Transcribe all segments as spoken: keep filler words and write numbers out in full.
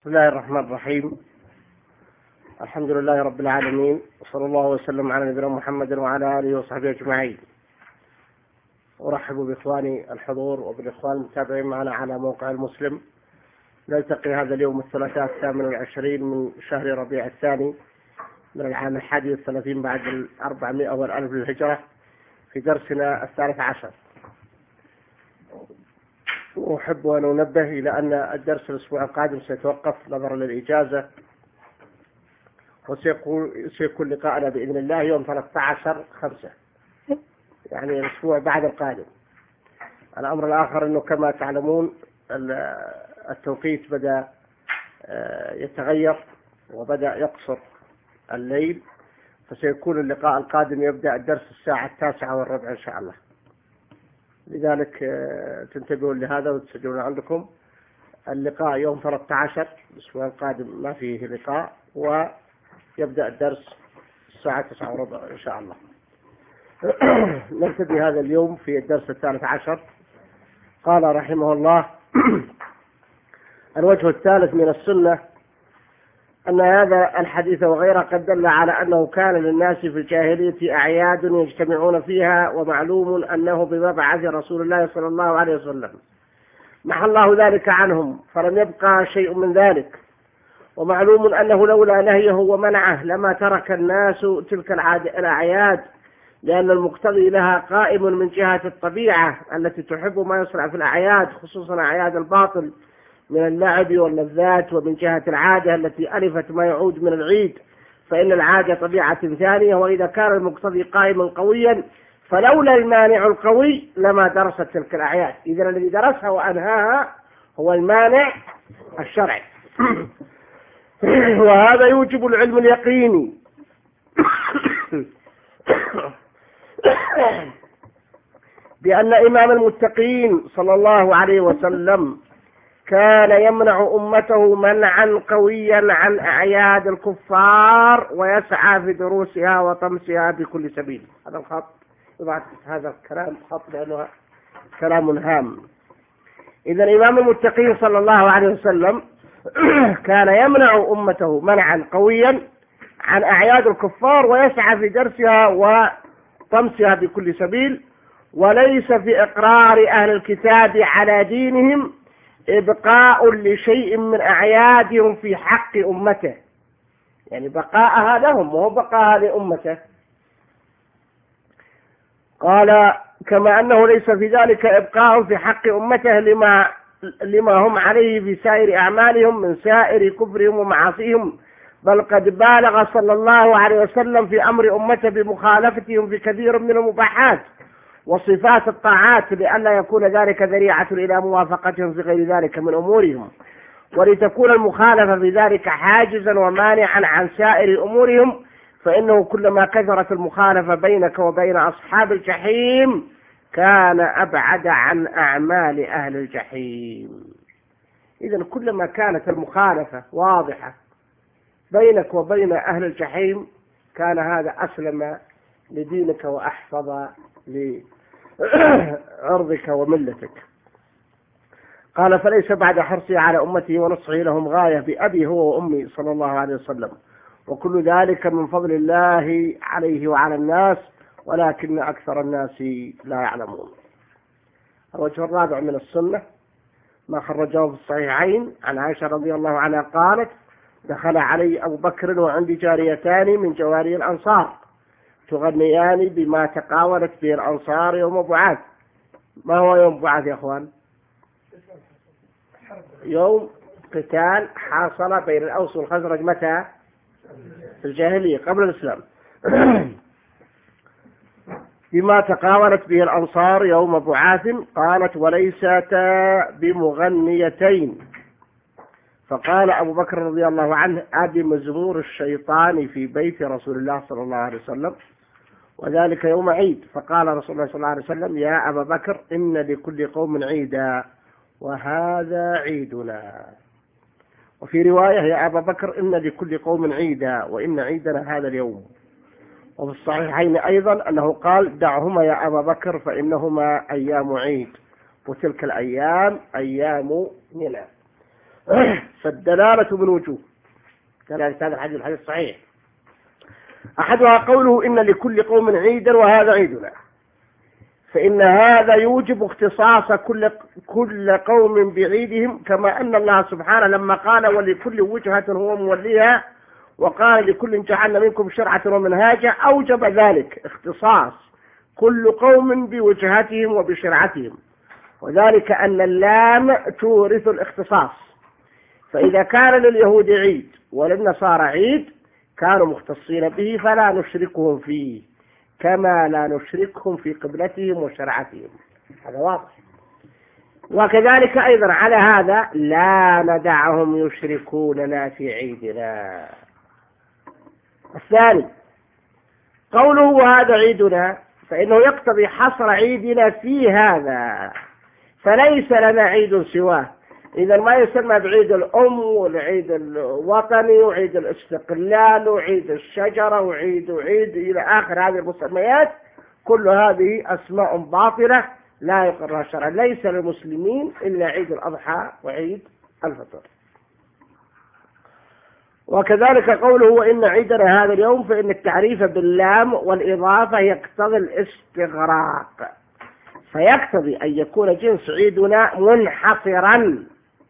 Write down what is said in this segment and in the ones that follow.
بسم الله الرحمن الرحيم. الحمد لله رب العالمين، وصلى الله وسلم على نبينا محمد وعلى آله وصحبه أجمعين. أرحب بإخواني الحضور وبالإخوان المتابعين معنا على موقع المسلم. نلتقي هذا اليوم الثلاثاء الثامن والعشرين من شهر ربيع الثاني من العام الحادي والثلاثين بعد الأربعمائة والألف للهجرة في درسنا الثالث عشر. أحب أن أنبه إلى أن الدرس الأسبوع القادم سيتوقف نظرا للإجازة، وسيكون سيكون لقاءنا بإذن الله يوم ثلاثة عشر خمسة، يعني الأسبوع بعد القادم. الأمر الآخر أنه كما تعلمون التوقيت بدأ يتغير وبدأ يقصر الليل، فسيكون اللقاء القادم يبدأ الدرس الساعة التاسعة والربع إن شاء الله. لذلك تنتبهون لهذا وتسجلون عندكم. اللقاء يوم ثلاثة عشر الأسبوع القادم ما فيه لقاء، ويبدأ الدرس الساعة تسعة وربع إن شاء الله. نبتدي هذا اليوم في الدرس الثالث عشر. قال رحمه الله: الوجه الثالث من السنة أن هذا الحديث وغيره قد دل على أنه كان للناس في الجاهلية أعياد يجتمعون فيها، ومعلوم أنه بمبعث رسول الله صلى الله عليه وسلم محى الله ذلك عنهم فلم يبقى شيء من ذلك، ومعلوم أنه لولا نهيه ومنعه لما ترك الناس تلك الأعياد، لأن المقتضي لها قائم من جهة الطبيعة التي تحب ما يصنع في الأعياد، خصوصا أعياد الباطل من اللعب واللذات، ومن جهة العادة التي ألفت ما يعود من العيد، فإن العادة طبيعة ثانية. وإذا كان المقتضي قائما قويا فلولا المانع القوي لما درست تلك الأعياد. إذن الذي درسها وأنهاها هو المانع الشرعي. وهذا يوجب العلم اليقيني بأن إمام المتقين صلى الله عليه وسلم كان يمنع أمته منعا قويا عن أعياد الكفار، ويسعى في دروسها وطمسها بكل سبيل. هذا الخط يضع هذا الكلام خط لأنه كلام هام. إذا إمام المتقين صلى الله عليه وسلم كان يمنع أمته منعا قويا عن أعياد الكفار، ويسعى في درسها وطمسها بكل سبيل، وليس في إقرار أهل الكتاب على دينهم إبقاء لشيء من أعيادهم في حق أمته، يعني بقاءها لهم وهو بقاءها لأمته. قال: كما أنه ليس في ذلك إبقاء في حق أمته لما, لما هم عليه في سائر أعمالهم من سائر كفرهم ومعاصيهم، بل قد بالغ صلى الله عليه وسلم في أمر أمته بمخالفتهم في كثير من المباحات وصفات الطاعات، لئلا يكون ذلك ذريعة إلى موافقتهم في غير ذلك من أمورهم، ولتكون المخالفة في ذلك حاجزا ومانعا عن سائر أمورهم، فإنه كلما كثرت المخالفة بينك وبين أصحاب الجحيم كان أبعد عن أعمال أهل الجحيم. إذن كلما كانت المخالفة واضحة بينك وبين أهل الجحيم كان هذا أسلم لدينك وأحفظ لعرضك وملتك. قال: فليس بعد حرصه على أمته ونصحه لهم غاية بأبي هو وأمي صلى الله عليه وسلم، وكل ذلك من فضل الله عليه وعلى الناس، ولكن أكثر الناس لا يعلمون. الوجه الرابع من السنة ما خرجه في الصحيحين عن عائشة رضي الله عنها قالت: دخل علي أبو بكر وعندي جاريتان من جواري الأنصار تغنيان بما تقاولت به الأنصار يوم بعاث. ما هو يوم بعاث يا أخوان؟ يوم قتال حاصل بين الأوس والخزرج. متى؟ في الجاهلية قبل الإسلام. بما تقاولت به الأنصار يوم بعاث. قالت: وليستا بمغنيتين. فقال أبو بكر رضي الله عنه: أبي مزمور الشيطان في بيت رسول الله صلى الله عليه وسلم، وذلك يوم عيد. فقال رسول الله صلى الله عليه وسلم: يا أبا بكر إن لكل قوم عيدا وهذا عيدنا. وفي رواية: يا أبا بكر إن لكل قوم عيدا وإن عيدنا هذا اليوم. وفي الصحيحين أيضا أنه قال: دعهما يا أبا بكر فإنهما أيام عيد، وتلك الأيام أيام منى. فالدلالة من وجوه كذلك هذا الحديث الحديث صحيح. أحدها قوله إن لكل قوم عيدا وهذا عيدنا، فإن هذا يوجب اختصاص كل كل قوم بعيدهم، كما أن الله سبحانه لما قال ولكل وجهة هو موليها وقال لكل جعلنا منكم شرعة ومنهاجا أوجب ذلك اختصاص كل قوم بوجهتهم وبشرعتهم، وذلك أن اللام تورث الاختصاص، فإذا كان لليهود عيد وللنصارى عيد كانوا مختصين به فلا نشركهم فيه كما لا نشركهم في قبلتهم وشرعتهم، هذا واضح. وكذلك أيضا على هذا لا ندعهم يشركوننا في عيدنا. الثاني قوله وهذا عيدنا، فإنه يقتضي حصر عيدنا في هذا، فليس لنا عيد سواه. إذا ما يسمى بعيد الأم والعيد الوطني وعيد الاستقلال وعيد الشجرة وعيد وعيد إلى آخر هذه المسميات، كل هذه أسماء باطلة لا يقرها شرعا. ليس للمسلمين إلا عيد الأضحى وعيد الفطر. وكذلك قوله وإن عيدنا هذا اليوم، فإن التعريف باللام والإضافة يقتضي الاستغراق، فيقتضي أن يكون جنس عيدنا منحصرا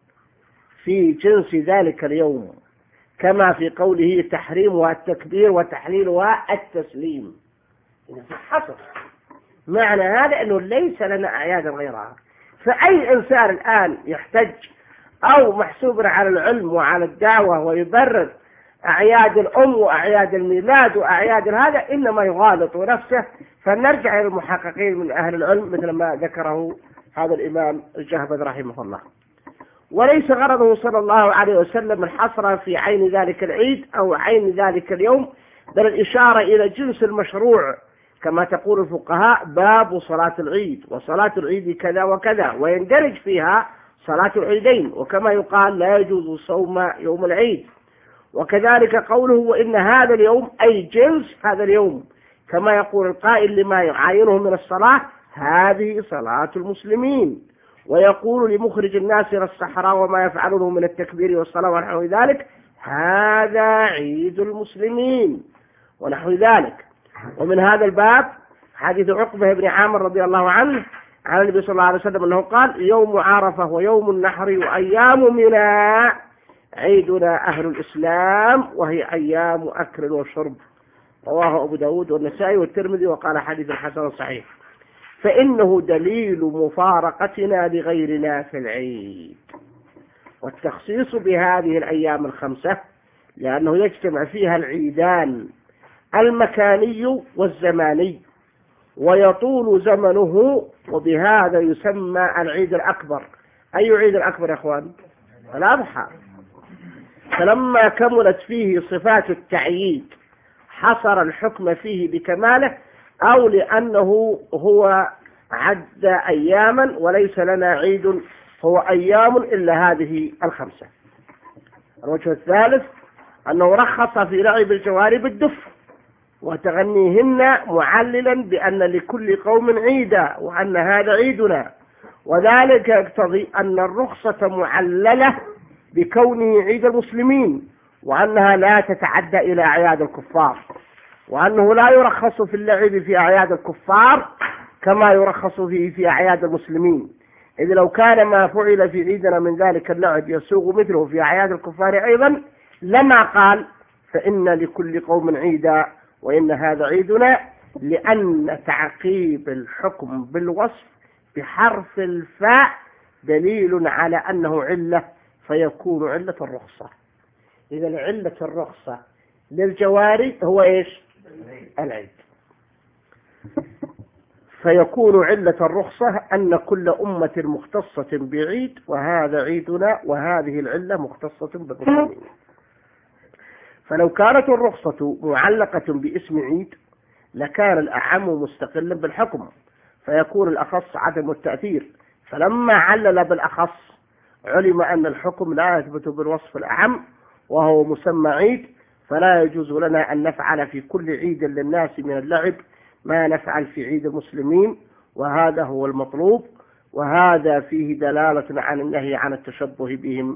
في جنس ذلك اليوم، كما في قوله تحريمها التكبير وتحليلها التسليم. في حصر معنى هذا أنه ليس لنا أعياد غيرها. فأي إنسان الآن يحتج أو محسوب على العلم وعلى الدعوة ويبرر أعياد الأم وأعياد الميلاد وأعياد هذا إنما يغالط نفسه. فنرجع إلى المحققين من أهل العلم مثل ما ذكره هذا الإمام الجهبذ رحمه الله. وليس غرضه صلى الله عليه وسلم الحصر في عين ذلك العيد أو عين ذلك اليوم، بل الإشارة إلى جنس المشروع، كما تقول الفقهاء باب صلاة العيد، وصلاة العيد كذا وكذا، ويندرج فيها صلاة العيدين، وكما يقال لا يجوز صوم يوم العيد. وكذلك قوله وإن هذا اليوم أي جنس هذا اليوم، كما يقول القائل لما يعاينه من الصلاة هذه صلاة المسلمين، ويقول لمخرج الناس إلى الصحراء وما يفعلونه من التكبير والصلاة ونحو ذلك هذا عيد المسلمين ونحو ذلك. ومن هذا الباب حديث عقبة بن عامر رضي الله عنه عن النبي صلى الله عليه وسلم أنه قال يوم عرفة ويوم النحر وأيام منى عيدنا أهل الإسلام وهي أيام أكل وشرب، رواه أبو داود والنسائي والترمذي وقال حديث حسن صحيح. فإنه دليل مفارقتنا لغيرنا في العيد، والتخصيص بهذه الأيام الخمسة لأنه يجتمع فيها العيدان المكاني والزماني ويطول زمنه، وبهذا يسمى العيد الأكبر. أي عيد الأكبر يا أخوان؟ الأضحى. فلما كملت فيه صفات التعييد حصر الحكم فيه بكماله، أو لأنه هو عد أياما وليس لنا عيد هو أيام إلا هذه الخمسة. الوجه الثالث أنه رخص في لعب الجواري بالدف وتغنيهن معللا بأن لكل قوم عيدا وأن هذا عيدنا، وذلك يقتضي أن الرخصة معللة بكونه عيد المسلمين، وأنها لا تتعدى إلى أعياد الكفار، وأنه لا يرخص في اللعب في أعياد الكفار كما يرخص فيه في أعياد المسلمين، إذ لو كان ما فعل في عيدنا من ذلك اللعب يسوغ مثله في أعياد الكفار أيضا لما قال فإن لكل قوم عيدا وإن هذا عيدنا، لأن تعقيب الحكم بالوصف بحرف الفاء دليل على أنه علة فيكون علة الرخصة. إذا علة الرخصة للجواري هو إيش؟ العيد. فيكون علة الرخصة أن كل أمة مختصة بعيد وهذا عيدنا، وهذه العلة مختصة بالمسلمين. فلو كانت الرخصة معلقة باسم عيد لكان الأعم مستقلا بالحكم فيكون الأخص عدم التأثير، فلما علل بالأخص علم أن الحكم لا يثبت بالوصف الأعم وهو مسمى عيد، فلا يجوز لنا أن نفعل في كل عيد للناس من اللعب ما نفعل في عيد المسلمين، وهذا هو المطلوب، وهذا فيه دلالة عن النهي عن التشبه بهم في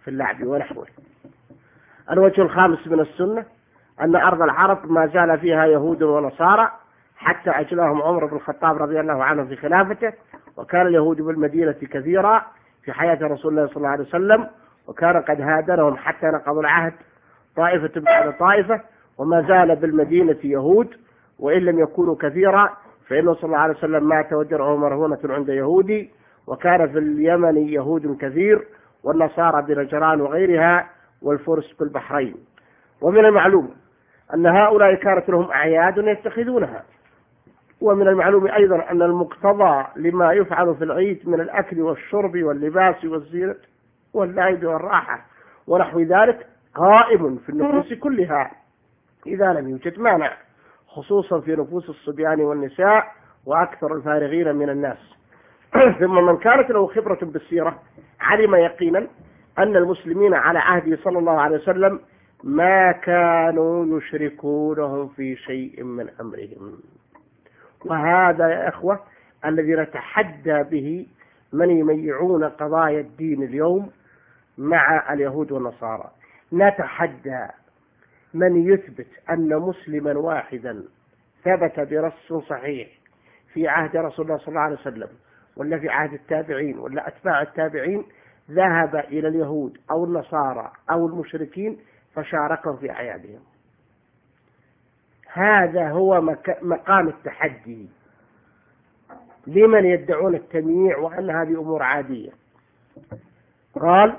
في اللعب ونحوه. الوجه الخامس من السنة أن أرض العرب ما زال فيها يهود ونصارى حتى أجلاهم عمر بن الخطاب رضي الله عنه في خلافته، وكان اليهود بالمدينة كثيرا في حياة رسول الله صلى الله عليه وسلم، وكان قد هادرهم حتى نقضوا العهد طائفة بعد طائفة، وما زال بالمدينة يهود وإن لم يكونوا كثيرا، فإنه صلى الله عليه وسلم مات ودرعه مرهونة عند يهودي، وكان في اليمن يهود كثير والنصارى بنجران وغيرها والفرس بالبحرين. ومن المعلوم أن هؤلاء كانت لهم أعياد يتخذونها، ومن المعلوم أيضا أن المقتضى لما يفعل في العيد من الأكل والشرب واللباس والزينة واللعب والراحة ونحو ذلك قائم في النفوس كلها إذا لم يوجد مانع، خصوصا في نفوس الصبيان والنساء وأكثر الفارغين من الناس. ثم من كانت له خبرة بالسيرة علم يقينا أن المسلمين على عهده صلى الله عليه وسلم ما كانوا يشركونهم في شيء من أمرهم. وهذا يا إخوة الذي نتحدى به من يميعون قضايا الدين اليوم مع اليهود والنصارى. نتحدى من يثبت أن مسلما واحدا ثبت برص صحيح في عهد رسول الله صلى الله عليه وسلم ولا في عهد التابعين ولا أتباع التابعين ذهب إلى اليهود أو النصارى أو المشركين فشاركهم في أعيادهم. هذا هو مقام التحدي لمن يدعون التمييع وأن هذه أمور عادية. قال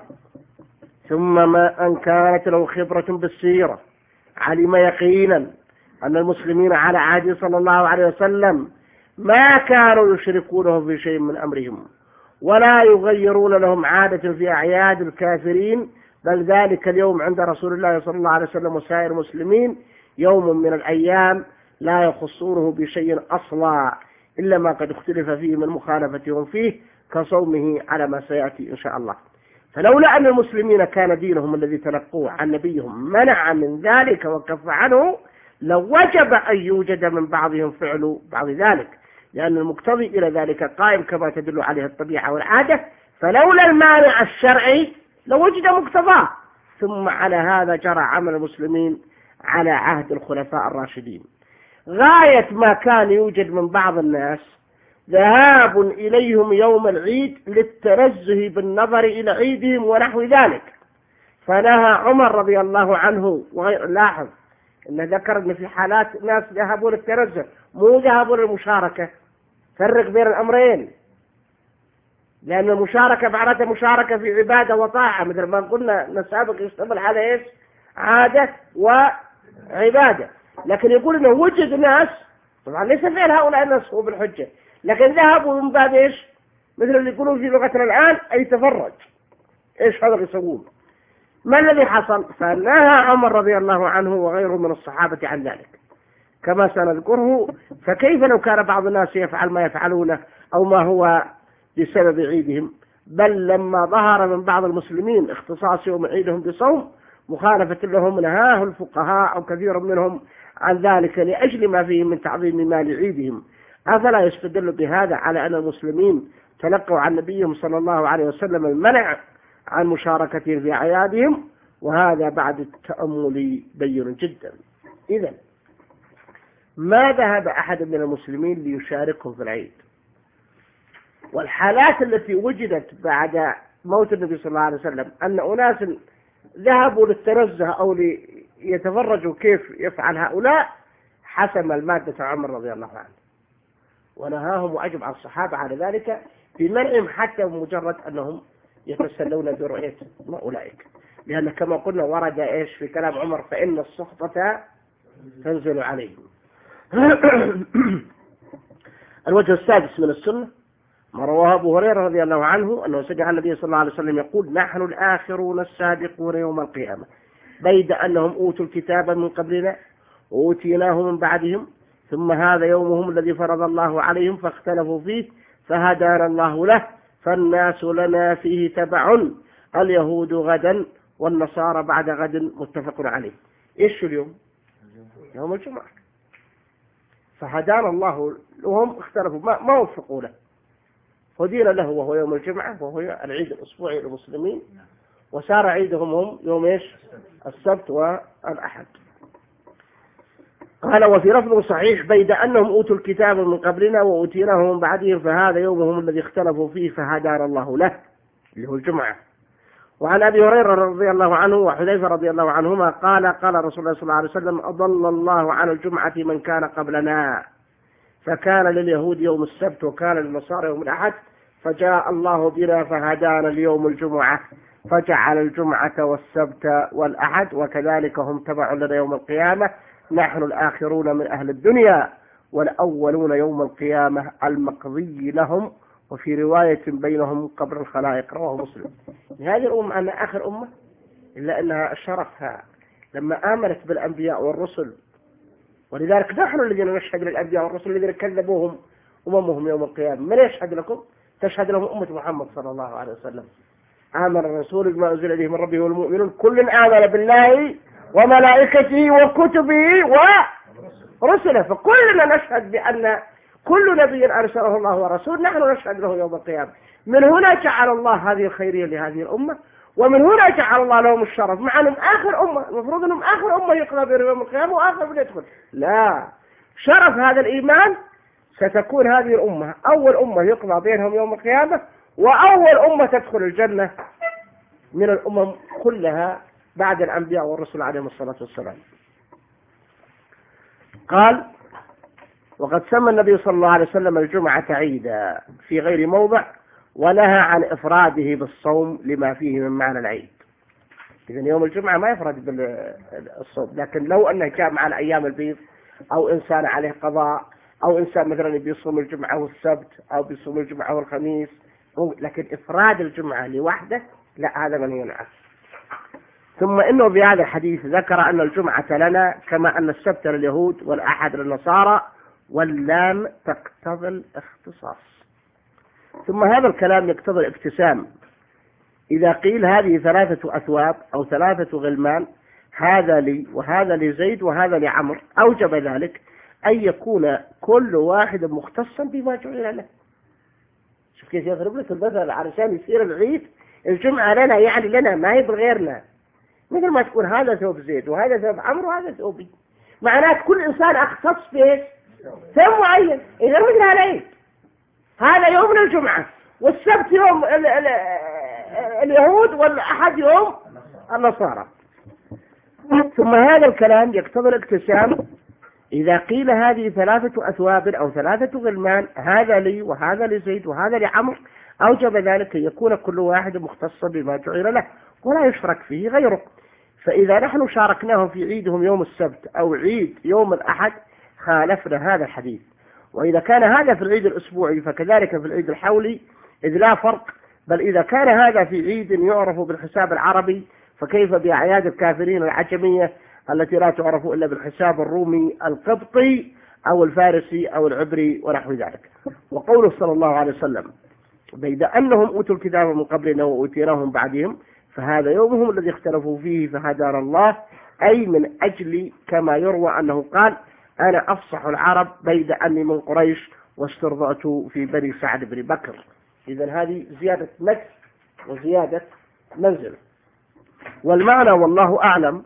ثم ما أن كانت له خبرة بالسيرة علم يقينا أن المسلمين على عهد صلى الله عليه وسلم ما كانوا يشركونه في شيء من أمرهم ولا يغيرون لهم عادة في أعياد الكافرين، بل ذلك اليوم عند رسول الله صلى الله عليه وسلم وسائر المسلمين يوم من الأيام لا يخصونه بشيء أصلا إلا ما قد اختلف فيه من مخالفتهم فيه كصومه على ما سيأتي إن شاء الله. فلولا أن المسلمين كان دينهم الذي تلقوه عن نبيهم منع من ذلك وكف عنه لوجب أن يوجد من بعضهم فعل بعض ذلك، لأن المقتضي إلى ذلك قائم كما تدل عليه الطبيعة والعادة، فلولا المانع الشرعي لوجد مقتضاه. ثم على هذا جرى عمل المسلمين على عهد الخلفاء الراشدين. غاية ما كان يوجد من بعض الناس ذهاب إليهم يوم العيد للتنزه بالنظر إلى عيدهم ونحو ذلك، فنهى عمر رضي الله عنه وغير. لاحظ أن ذكر أن في حالات ناس ذهبوا للتنزه مو ذهبوا للمشاركة. فرق بين الأمرين، لأن المشاركة معناتها مشاركة في عبادة وطاعة، مثل ما قلنا نسابق يشتمل على إيش؟ عادة وعبادة. لكن يقول إنه وجد ناس طبعا ليس فعل هؤلاء الناس هو بالحجة، لكن ذهبوا من باب إيش؟ مثل اللي يقولون في لغتنا الآن أي تفرج. إيش هذا يسوون؟ ما الذي حصل؟ فنهى عمر رضي الله عنه وغيره من الصحابة عن ذلك كما سنذكره. فكيف لو كان بعض الناس يفعل ما يفعلونه أو ما هو بسبب عيدهم؟ بل لما ظهر من بعض المسلمين اختصاص يوم عيدهم بصوم مخالفة لهم نهاه الفقهاء أو كثير منهم عن ذلك لأجل ما فيه من تعظيم مال عيدهم. أفلا يستدل بهذا على أن المسلمين تلقوا عن نبيهم صلى الله عليه وسلم المنع عن مشاركتهم في أعيادهم؟ وهذا بعد التأمل بين جدا. إذن ما ذهب أحد من المسلمين ليشاركهم في العيد. والحالات التي وجدت بعد موت النبي صلى الله عليه وسلم أن أناس ذهبوا للتنزه أو ليتفرجوا كيف يفعل هؤلاء، حسم المادة عمر رضي الله عنه ونهاهم وأجمع الصحابة على ذلك بمنعهم حتى بمجرد أنهم يتسلون برؤية أولئك، لأن كما قلنا ورد إيش في كلام عمر فإن السخطة تنزل عليهم. الوجه السادس من السنة ما رواه أبو هريرة رضي الله عنه أنه سمع النبي صلى الله عليه وسلم يقول نحن الآخرون السابقون يوم القيامة بيد أنهم أوتوا الكتاب من قبلنا وأوتيناه من بعدهم، ثم هذا يومهم الذي فرض الله عليهم فاختلفوا فيه فهدانا الله له، فالناس لنا فيه تبع، اليهود غدا والنصارى بعد غد، متفق عليه. إيش اليوم؟ يوم الجمعة. فهدانا الله لهم اختلفوا ما, ما وفقوا له، هدينا له وهو يوم الجمعة وهو العيد الأسبوعي للمسلمين، وصار عيدهم هم يوم إيش؟ السبت والأحد. قال وفي لفظ صحيح بيد أنهم أوتوا الكتاب من قبلنا وأوتيناه من بعدهم فهذا يومهم الذي اختلفوا فيه فهدانا الله له، اللي هو الجمعة. وعن أبي هريرة رضي الله عنه وحذيفة رضي الله عنهما قال قال رسول الله صلى الله عليه وسلم أضل الله عن الجمعة من كان قبلنا، فكان لليهود يوم السبت وكان للنصارى يوم الأحد، فجاء الله بنا فهدانا اليوم الجمعة، فجعل الجمعة والسبت والأحد، وكذلك هم تبع لنا يوم القيامة، نحن الآخرون من أهل الدنيا والأولون يوم القيامة المقضي لهم، وفي رواية بينهم قبر الخلائق. رواه مسلم. هذه الأمة أن آخر أمة إلا أنها شرفها لما آمنت بالأنبياء والرسل، ولذلك نحن الذين نشهد للأنبياء والرسل الذين كذبوهم أممهم يوم القيامة. من يشهد لكم؟ تشهد لهم أمة محمد صلى الله عليه وسلم. آمن الرسول بما أنزل إليه من ربه والمؤمنون كل آمن بالله وملائكته وكتبه ورسله، فكلنا نشهد بأن كل نبي أرسله الله ورسول نحن نشهد له يوم القيامة. من هنا جعل الله هذه الخيرية لهذه الأمة، ومن هنا جعل الله لهم الشرف، مع أنهم آخر أمة، المفروض أنهم آخر أمة يقضى بهم يوم القيامة وآخر من يدخل. لا، شرف هذا الإيمان ستكون هذه الأمة أول أمة يقضى بينهم يوم القيامة، وأول أمة تدخل الجنة من الأمم كلها بعد الأنبياء والرسل عليهم الصلاة والسلام. قال وقد سمى النبي صلى الله عليه وسلم الجمعة عيدا في غير موضع، ونهى عن إفراده بالصوم لما فيه من معنى العيد. إذن يوم الجمعة ما يفرد بالصوم، لكن لو أنه جاء مع الأيام البيض أو إنسان عليه قضاء أو إنسان مثلا بيصوم الجمعة والسبت أو بيصوم الجمعة والخميس، لكن إفراد الجمعة لوحده لا، هذا منهي عنه. ثم إنه بهذا الحديث ذكر أن الجمعة لنا كما أن السبت لليهود والأحد للنصارى، واللام تقتضي الاختصاص. ثم هذا الكلام يقتضي الابتسام. إذا قيل هذه ثلاثة أثواب أو ثلاثة غلمان، هذا لي وهذا لزيد وهذا لعمر، أوجب ذلك أن يكون كل واحد مختصا بما جعل له. شوف كيف يضرب لك المثل علشان يصير العيد الجمعة لنا، يعني لنا ما هي بغيرنا، مثل ما تكون هذا ثوب زيد وهذا ثوب عمر وهذا ثوبي، معناه كل إنسان أختص به ثوب معين. إذا مثل العيد هذا يوم الجمعة، والسبت يوم ال ال اليهود، والأحد يوم النصارى. ثم هذا الكلام يقتضي الاقتسام. إذا قيل هذه ثلاثة أثواب أو ثلاثة غلمان، هذا لي وهذا لزيد وهذا لعمر، أوجب ذلك أن يكون كل واحد مختصا بما جعل له ولا يشرك فيه غيره. فإذا نحن شاركناهم في عيدهم يوم السبت أو عيد يوم الأحد خالفنا هذا الحديث. وإذا كان هذا في العيد الأسبوعي فكذلك في العيد الحولي، إذ لا فرق. بل إذا كان هذا في عيد يعرف بالحساب العربي فكيف بأعياد الكافرين العجمية التي لا تعرف إلا بالحساب الرومي القبطي أو الفارسي أو العبري ونحو ذلك. وقوله صلى الله عليه وسلم بيد أنهم أوتوا الكتاب من قبلنا وأوتيناهم بعدهم، فهذا يومهم الذي اختلفوا فيه فهدانا الله، أي من أجل كما يروى أنه قال أنا أفصح العرب بيد أني من قريش واسترضعت في بني سعد بن بكر. إذن هذه زيادة نكس وزيادة منزل. والمعنى والله أعلم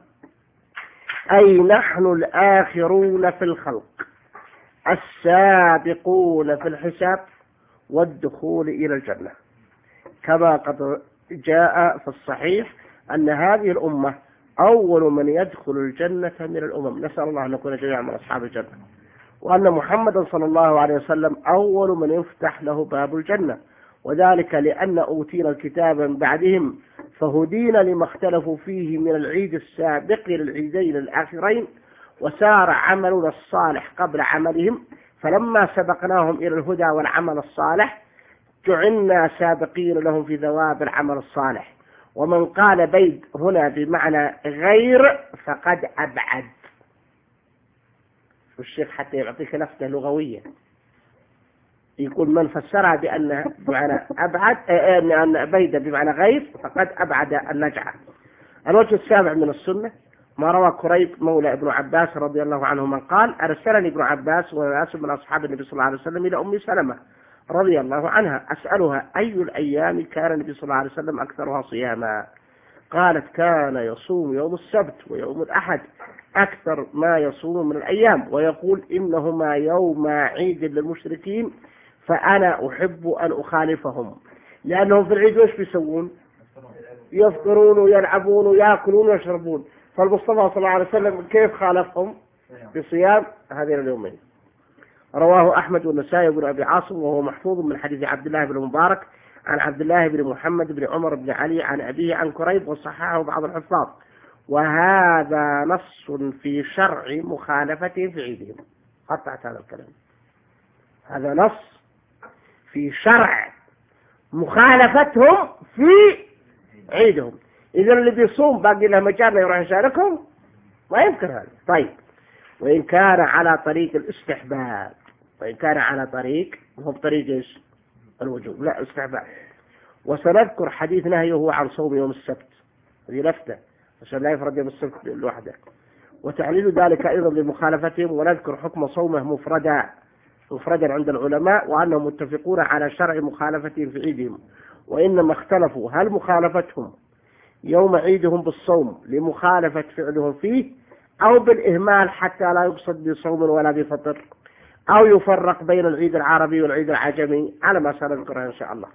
أي نحن الآخرون في الخلق السابقون في الحساب والدخول إلى الجنة، كما قد جاء في الصحيح أن هذه الأمة أول من يدخل الجنة من الأمم، نسأل الله أن نكون جميعا من أصحاب الجنة، وأن محمدا صلى الله عليه وسلم أول من يفتح له باب الجنة، وذلك لأن أوتينا الكتاب من بعدهم فهدينا لما اختلفوا فيه من العيد السابق للعيدين الآخرين، وسار عملنا الصالح قبل عملهم، فلما سبقناهم إلى الهدى والعمل الصالح جعلنا سابقين لهم في ثواب العمل الصالح. ومن قال بيد هنا بمعنى غير فقد أبعد. والشيخ حتى يعطيك لفتة لغوية يقول من فسرها بأن بمعنى أبعد أن بيد بمعنى غير فقد أبعد النجعة. الوجه السابع من السنة ما روى كريب مولى ابن عباس رضي الله عنهما قال أرسلني ابن عباس وناس من أصحاب النبي صلى الله عليه وسلم إلى أم سلمة رضي الله عنها أسألها أي الأيام كان النبي صلى الله عليه وسلم أكثرها صياما، قالت كان يصوم يوم السبت ويوم الأحد أكثر ما يصوم من الأيام، ويقول إنهما يوم عيد للمشركين فأنا أحب أن أخالفهم، لأنهم في العيد وش بيسوون؟ يفطرون ويلعبون ويأكلون ويشربون. فالمصطفى صلى الله عليه وسلم كيف خالفهم؟ بصيام هذين اليومين. رواه أحمد والنسائي بن أبي عاصم، وهو محفوظ من حديث عبد الله بن مبارك عن عبد الله بن محمد بن عمر بن علي عن أبيه عن كريب، وصححه بعض الحفاظ. وهذا نص في شرع مخالفتهم في عيدهم. قطعت هذا الكلام. هذا نص في شرع مخالفتهم في عيدهم. إذا اللي بيصوم باقي له مجال يروح يشاركهم؟ ما يمكن هذا. طيب، وإن كان على طريق الاستحباب، وإن كان على طريق هو بطريق إيش؟ الوجوب، لا استحباب. وسنذكر حديث نهيه عن صوم يوم السبت، هذه لفتة عشان لا يفرد يوم السبت لوحده، وتعليل ذلك أيضا لمخالفتهم. ونذكر حكم صومه مفردا مفردا عند العلماء، وأنهم متفقون على شرع مخالفتهم في عيدهم، وإنما اختلفوا هل مخالفتهم يوم عيدهم بالصوم لمخالفة فعلهم فيه، أو بالإهمال حتى لا يقصد بصوم ولا بفطر، أو يفرق بين العيد العربي والعيد العجمي، على ما سنذكرها إن شاء الله.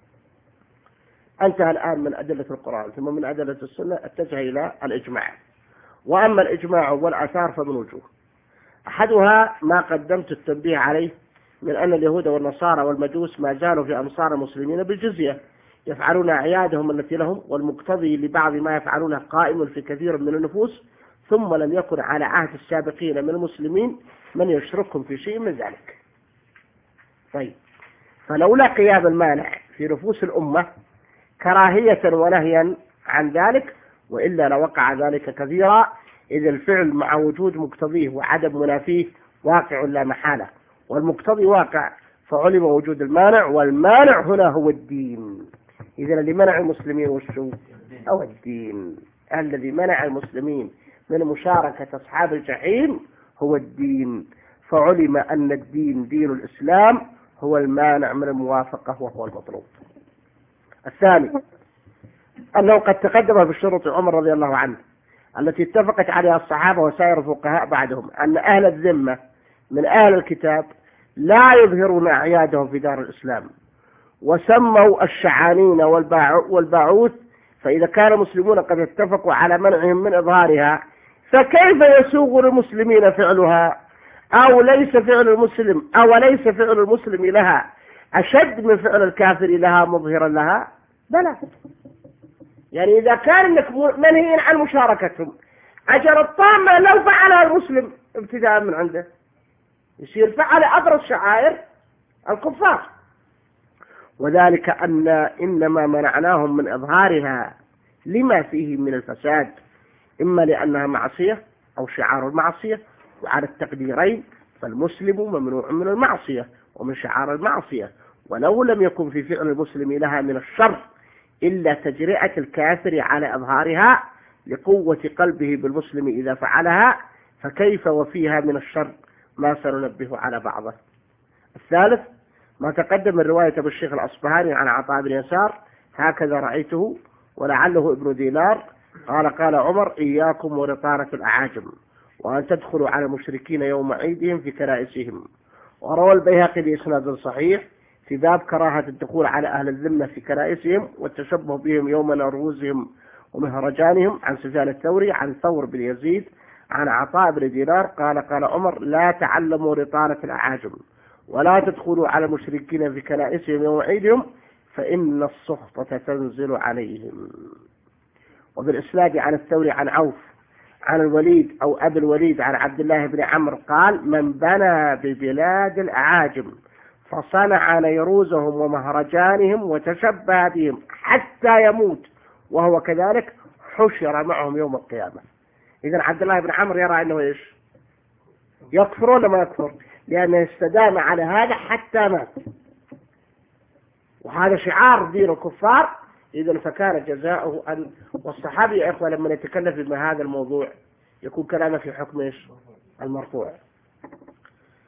انتهى الآن من أدلة القرآن، ثم من أدلة السنة اتجه إلى الإجماع. وأما الإجماع والآثار فمن وجوه. أحدها ما قدمت التنبيه عليه من أن اليهود والنصارى والمجوس ما زالوا في أمصار المسلمين بالجزية، يفعلون أعيادهم التي لهم، والمقتضي لبعض ما يفعلونه قائم في كثير من النفوس، ثم لم يكن على عهد السابقين من المسلمين من يشركهم في شيء من ذلك. طيب، فلولا قيام المانع في نفوس الأمة كراهية ونهيا عن ذلك، وإلا لوقع ذلك كثيرا، إذ الفعل مع وجود مقتضيه وعدم منافيه واقع لا محالة، والمقتضي واقع فعلم وجود المانع، والمانع هنا هو الدين. إذن اللي منع المسلمين والشو أو الدين، الذي منع المسلمين من مشاركة أصحاب الجحيم هو الدين، فعلم أن الدين دين الإسلام هو المانع من الموافقة وهو المطلوب. الثاني أنه قد تقدم بشروط عمر رضي الله عنه التي اتفقت عليها الصحابة وسائر الفقهاء بعدهم، أن أهل الذمة من أهل الكتاب لا يظهرون أعيادهم في دار الإسلام، وسموا الشعانين والباعوث، فإذا كان المسلمون قد اتفقوا على منعهم من إظهارها، فكيف يسوغ للمسلمين فعلها؟ أو ليس فعل المسلم أو ليس فعل المسلم لها أشد من فعل الكافر لها مظهرا لها؟ بلى. يعني إذا كان انك منهي عن مشاركتهم، أجر الطامة لو فعلها المسلم ابتداء من عنده يصير فعل أبرز شعائر الكفار، وذلك أن إنما منعناهم من إظهارها لما فيه من الفساد، إما لأنها معصية أو شعار المعصية، وعلى التقديرين فالمسلم ممنوع من المعصية ومن شعار المعصية، ولو لم يكن في فعل المسلم لها من الشر إلا تجرئة الكافر على إظهارها لقوة قلبه بالمسلم إذا فعلها، فكيف وفيها من الشر ما سننبه على بعضه. الثالث ما تقدم من رواية بالشيخ الأصبهاني عن عطاء بن يسار هكذا رأيته ولعله ابن دينار قال قال عمر إياكم ورطانة الأعاجم وأن تدخلوا على المشركين يوم عيدهم في كنائسهم. وروى البيهقي بإسناد صحيح في باب كراهة الدخول على أهل الذمة في كنائسهم والتشبه بهم يوم نروزهم ومهرجانهم، عن سفيان الثوري عن ثور بن يزيد عن عطاء بن دينار قال قال عمر لا تعلموا رطانة الأعاجم ولا تدخلوا على المشركين في كنائسهم يوم عيدهم فإن السخطة تنزل عليهم. وبالإسناد عن الثوري عن عوف عن الوليد أو أبي الوليد عن عبد الله بن عمرو قال من بنى ببلاد الأعاجم فصنع نيروزهم ومهرجانهم وتشبه بهم حتى يموت وهو كذلك حشر معهم يوم القيامة. إذن عبد الله بن عمرو يرى أنه إيش؟ يكفر ولا ما يكفر؟ لأنه استدام على هذا حتى مات، وهذا شعار دين الكفار. إذن فكان جزاؤه أن، والصحابي يا إخوة لما يتكلم في هذا الموضوع يكون كلامه في حكم إيش؟ المرفوع.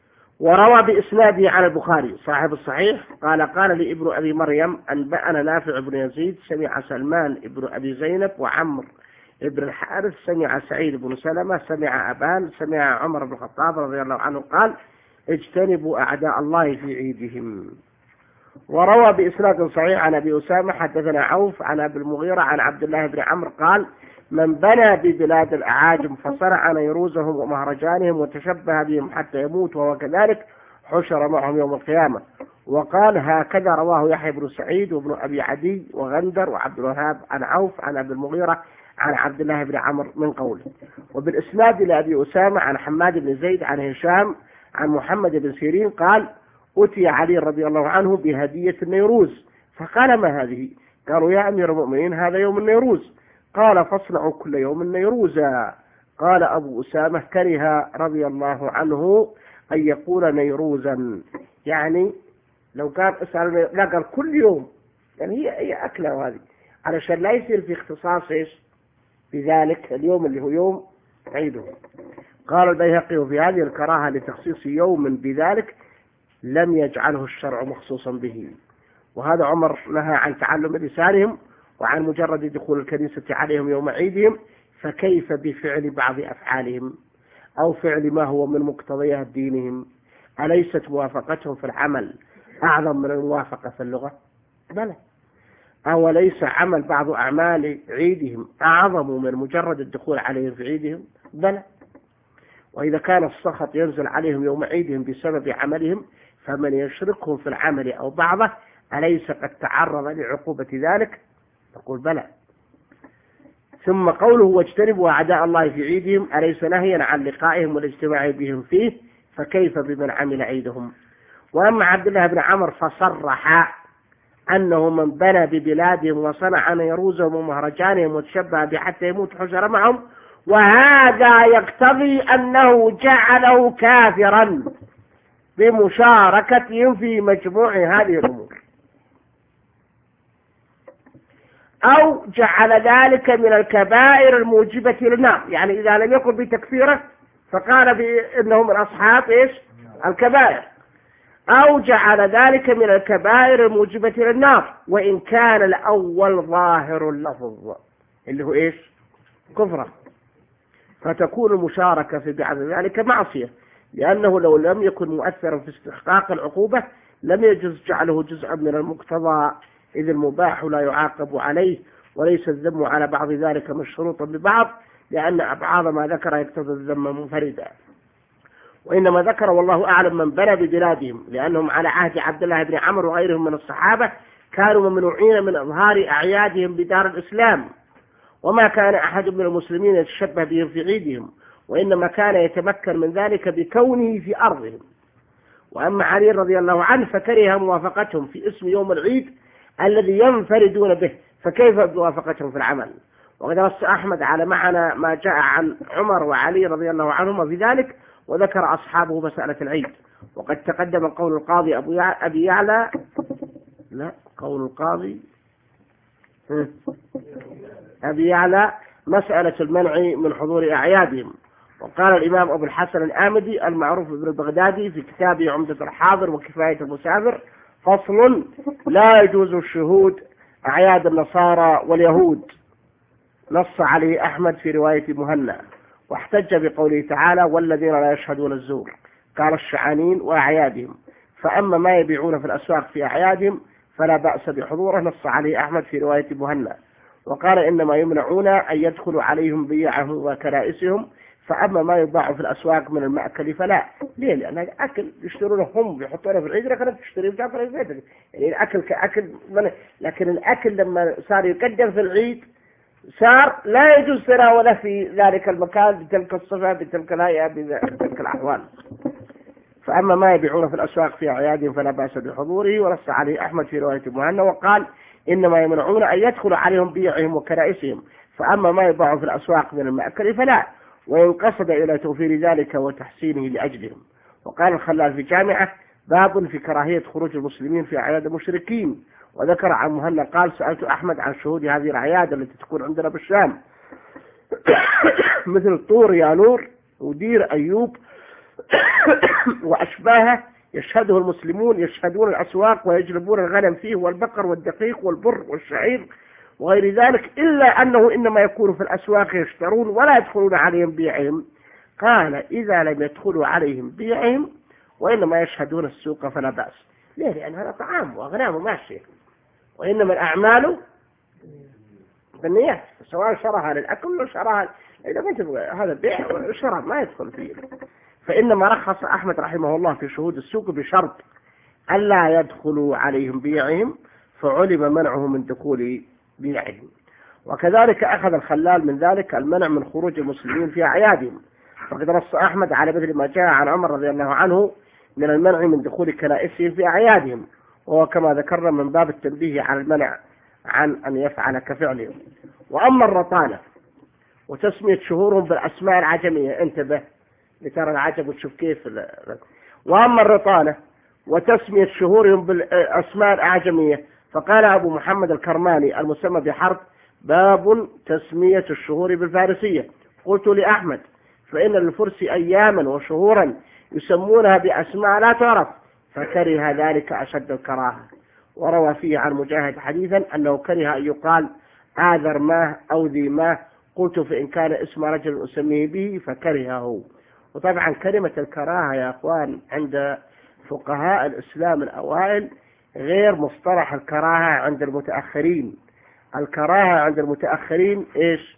وروى بإسناده عن البخاري صاحب الصحيح قال قال لي ابن أبي مريم أنبأنا نافع بن يزيد سمع سلمان ابن أبي زينب وعمر ابن الحارث سمع سعيد بن سلمة سمع أبان سمع عمر بن الخطاب رضي الله عنه قال اجتنبوا أعداء الله في عيدهم. وروى بإسناد صحيح عن أبي أسامة حدثنا عوف عن أبي المغيرة عن عبد الله بن عمرو قال من بنى ببلاد الأعاجم فصنع نيروزهم ومهرجانهم وتشبه بهم حتى يموت وهو كذلك حشر معهم يوم القيامة. وقال هكذا رواه يحيى بن سعيد وابن أبي عدي وغندر وعبد الوهاب عن عوف عن أبي المغيرة عن عبد الله بن عمرو من قوله. وبالإسناد لأبي أسامة عن حماد بن زيد عن هشام عن محمد بن سيرين قال أتي علي رضي الله عنه بهدية النيروز فقال ما هذه؟ قالوا يا أمير المؤمنين هذا يوم النيروز. قال فاصنعوا كل يوم نيروزا. قال أبو أسامة كره رضي الله عنه أن يقول نيروزا، يعني لو كان اسأل لا قال كل يوم، يعني هي هي أكلة هذه علشان لا يصير في اختصاص إيش بذلك اليوم اللي هو يوم عيده. قال البيهقي في هذه الكراهة لتخصيص يوم بذلك لم يجعله الشرع مخصوصا به. وهذا عمر نهى عن تعلم لسانهم وعن مجرد دخول الكنيسة عليهم يوم عيدهم، فكيف بفعل بعض أفعالهم أو فعل ما هو من مقتضيات دينهم؟ أليست موافقتهم في العمل أعظم من الموافقة في اللغة؟ بلى. أو ليس عمل بعض أعمال عيدهم أعظم من مجرد الدخول عليهم في عيدهم؟ بلى. وإذا كان السخط ينزل عليهم يوم عيدهم بسبب عملهم فمن يشركهم في العمل أو بعضه أليس قد تعرض لعقوبة ذلك؟ تقول بلى. ثم قوله واجتنبوا أعداء الله في عيدهم أليس نهيا عن لقائهم والاجتماع بهم فيه؟ فكيف بمن عمل عيدهم؟ وأما عبد الله بن عمرو فصرح أنه من بنى ببلادهم وصنع نيروزهم ومهرجانهم وتشبه بحتى يموت حشر معهم، وهذا يقتضي أنه جعله كافرا بمشاركتهم في مجموع هذه الأمور، أو جعل ذلك من الكبائر الموجبة للنار. يعني إذا لم يكن بتكفيره فقال بأنه من أصحاب إيش الكبائر، أو جعل ذلك من الكبائر الموجبة للنار، وإن كان الأول ظاهر اللفظ اللي هو إيش كفرة، فتكون المشاركة في بعض ذلك معصية، لأنه لو لم يكن مؤثرا في استحقاق العقوبة لم يجوز جعله جزءا من المقتضى، إذ المباح لا يعاقب عليه، وليس الذم على بعض ذلك مشروطا ببعض، لأن أبعاد ما ذكر يقتضي الذم منفردا. وإنما ذكر والله أعلم من بنى ببلادهم، لأنهم على عهد عبد الله بن عمرو وغيرهم من الصحابة كانوا ممنوعين من إظهار أعيادهم بدار الإسلام، وما كان أحد من المسلمين يتشبه بهم في عيدهم، وإنما كان يتمكن من ذلك بكونه في أرضهم. وأما علي رضي الله عنه فكره موافقتهم في اسم يوم العيد الذي ينفردون به، فكيف بموافقتهم في العمل؟ وقد نص أحمد على معنى ما جاء عن عمر وعلي رضي الله عنهما في ذلك، وذكر أصحابه مسألة العيد. وقد تقدم قول القاضي أبو أبي يعلى لا قول القاضي أبي يعلى مسألة المنع من حضور أعيادهم. وقال الإمام أبو الحسن الآمدي المعروف ابن البغدادي في كتابه عمدة الحاضر وكفاية المسافر فصل لا يجوز الشهود أعياد النصارى واليهود، نص عليه أحمد في رواية مهنا، واحتج بقوله تعالى والذين لا يشهدون الزور، قال الشعانين وأعيادهم. فأما ما يبيعون في الأسواق في أعيادهم فلا بأس بحضوره، نص عليه أحمد في رواية مهنا. وقال إنما يمنعون أن يدخلوا عليهم بيعهم وكنائسهم، فأما ما يباع في الأسواق من المأكل فلا. ليه؟ لأن الأكل يشترونه هم يحطونه في العيد، لكن تشتري بتاكل في بيتك، يعني الأكل كأكل من... لكن الأكل لما صار يقدم في العيد صار لا يجوز تناوله في ذلك المكان بتلك الصفة بتلك الهيئة بتلك الأحوال. فأما ما يبيعون في الأسواق في أعيادهم فلا بأس بحضوره، ونص عليه أحمد في رواية مهنا. وقال إنما يمنعون أن يدخل عليهم بيعهم وكنائسهم، فأما ما يباع في الأسواق من المأكل فلا، وإن قصد إلى توفير ذلك وتحسينه لأجلهم. وقال الخلال في جامعة باب في كراهية خروج المسلمين في أعياد المشركين. وذكر عن مهنا قال سألت أحمد عن شهود هذه الأعياد التي تكون عندنا بالشام مثل طور يانور ودير أيوب وأشباهه يشهده المسلمون، يشهدون الأسواق ويجلبون الغنم فيه والبقر والدقيق والبر والشعير وغير ذلك، إلا أنه إنما يكون في الأسواق يشترون ولا يدخلون عليهم بيعهم. قال إذا لم يدخلوا عليهم بيعهم وإنما يشهدون السوق فلا بأس. ليه؟ لأن هذا طعام وأغنام ماشية، وإنما الأعمال بالنيات، سواء شراها للأكل ولا شراها إذا ما تبغى هذا بيع وشراء ما يدخل فيه. فإنما رخص أحمد رحمه الله في شهود السوق بشرط ألا يدخلوا عليهم بيعهم، فعلم منعه من دخول بيعهم. وكذلك أخذ الخلال من ذلك المنع من خروج المسلمين في أعيادهم، فقد نص أحمد على مثل ما جاء عن عمر رضي الله عنه من المنع من دخول كنائسهم في أعيادهم، وهو كما ذكرنا من باب التنبيه على المنع عن أن يفعل كفعلهم. وأما الرطانة وتسمية شهورهم بالأسماء العجمية، انتبه لترى العجب وتشوف كيف. وأما الرطانة وتسمية شهورهم بالأسماء الأعجمية، فقال أبو محمد الكرماني المسمى بحرب باب تسمية الشهور بالفارسية. قلت لأحمد فإن للفرس أياما وشهورا يسمونها بأسماء لا تعرف، فكره ذلك أشد الكراهة. وروى فيه عن مجاهد حديثا أنه كره أن يقال آذر ماه أو ذي ماه. قلت فإن كان اسم رجل أسميه به فكرهه. وطبعا كلمة الكراهة يا أخوان عند فقهاء الإسلام الأوائل غير مصطلح الكراهة عند المتأخرين. الكراهة عند المتأخرين إيش؟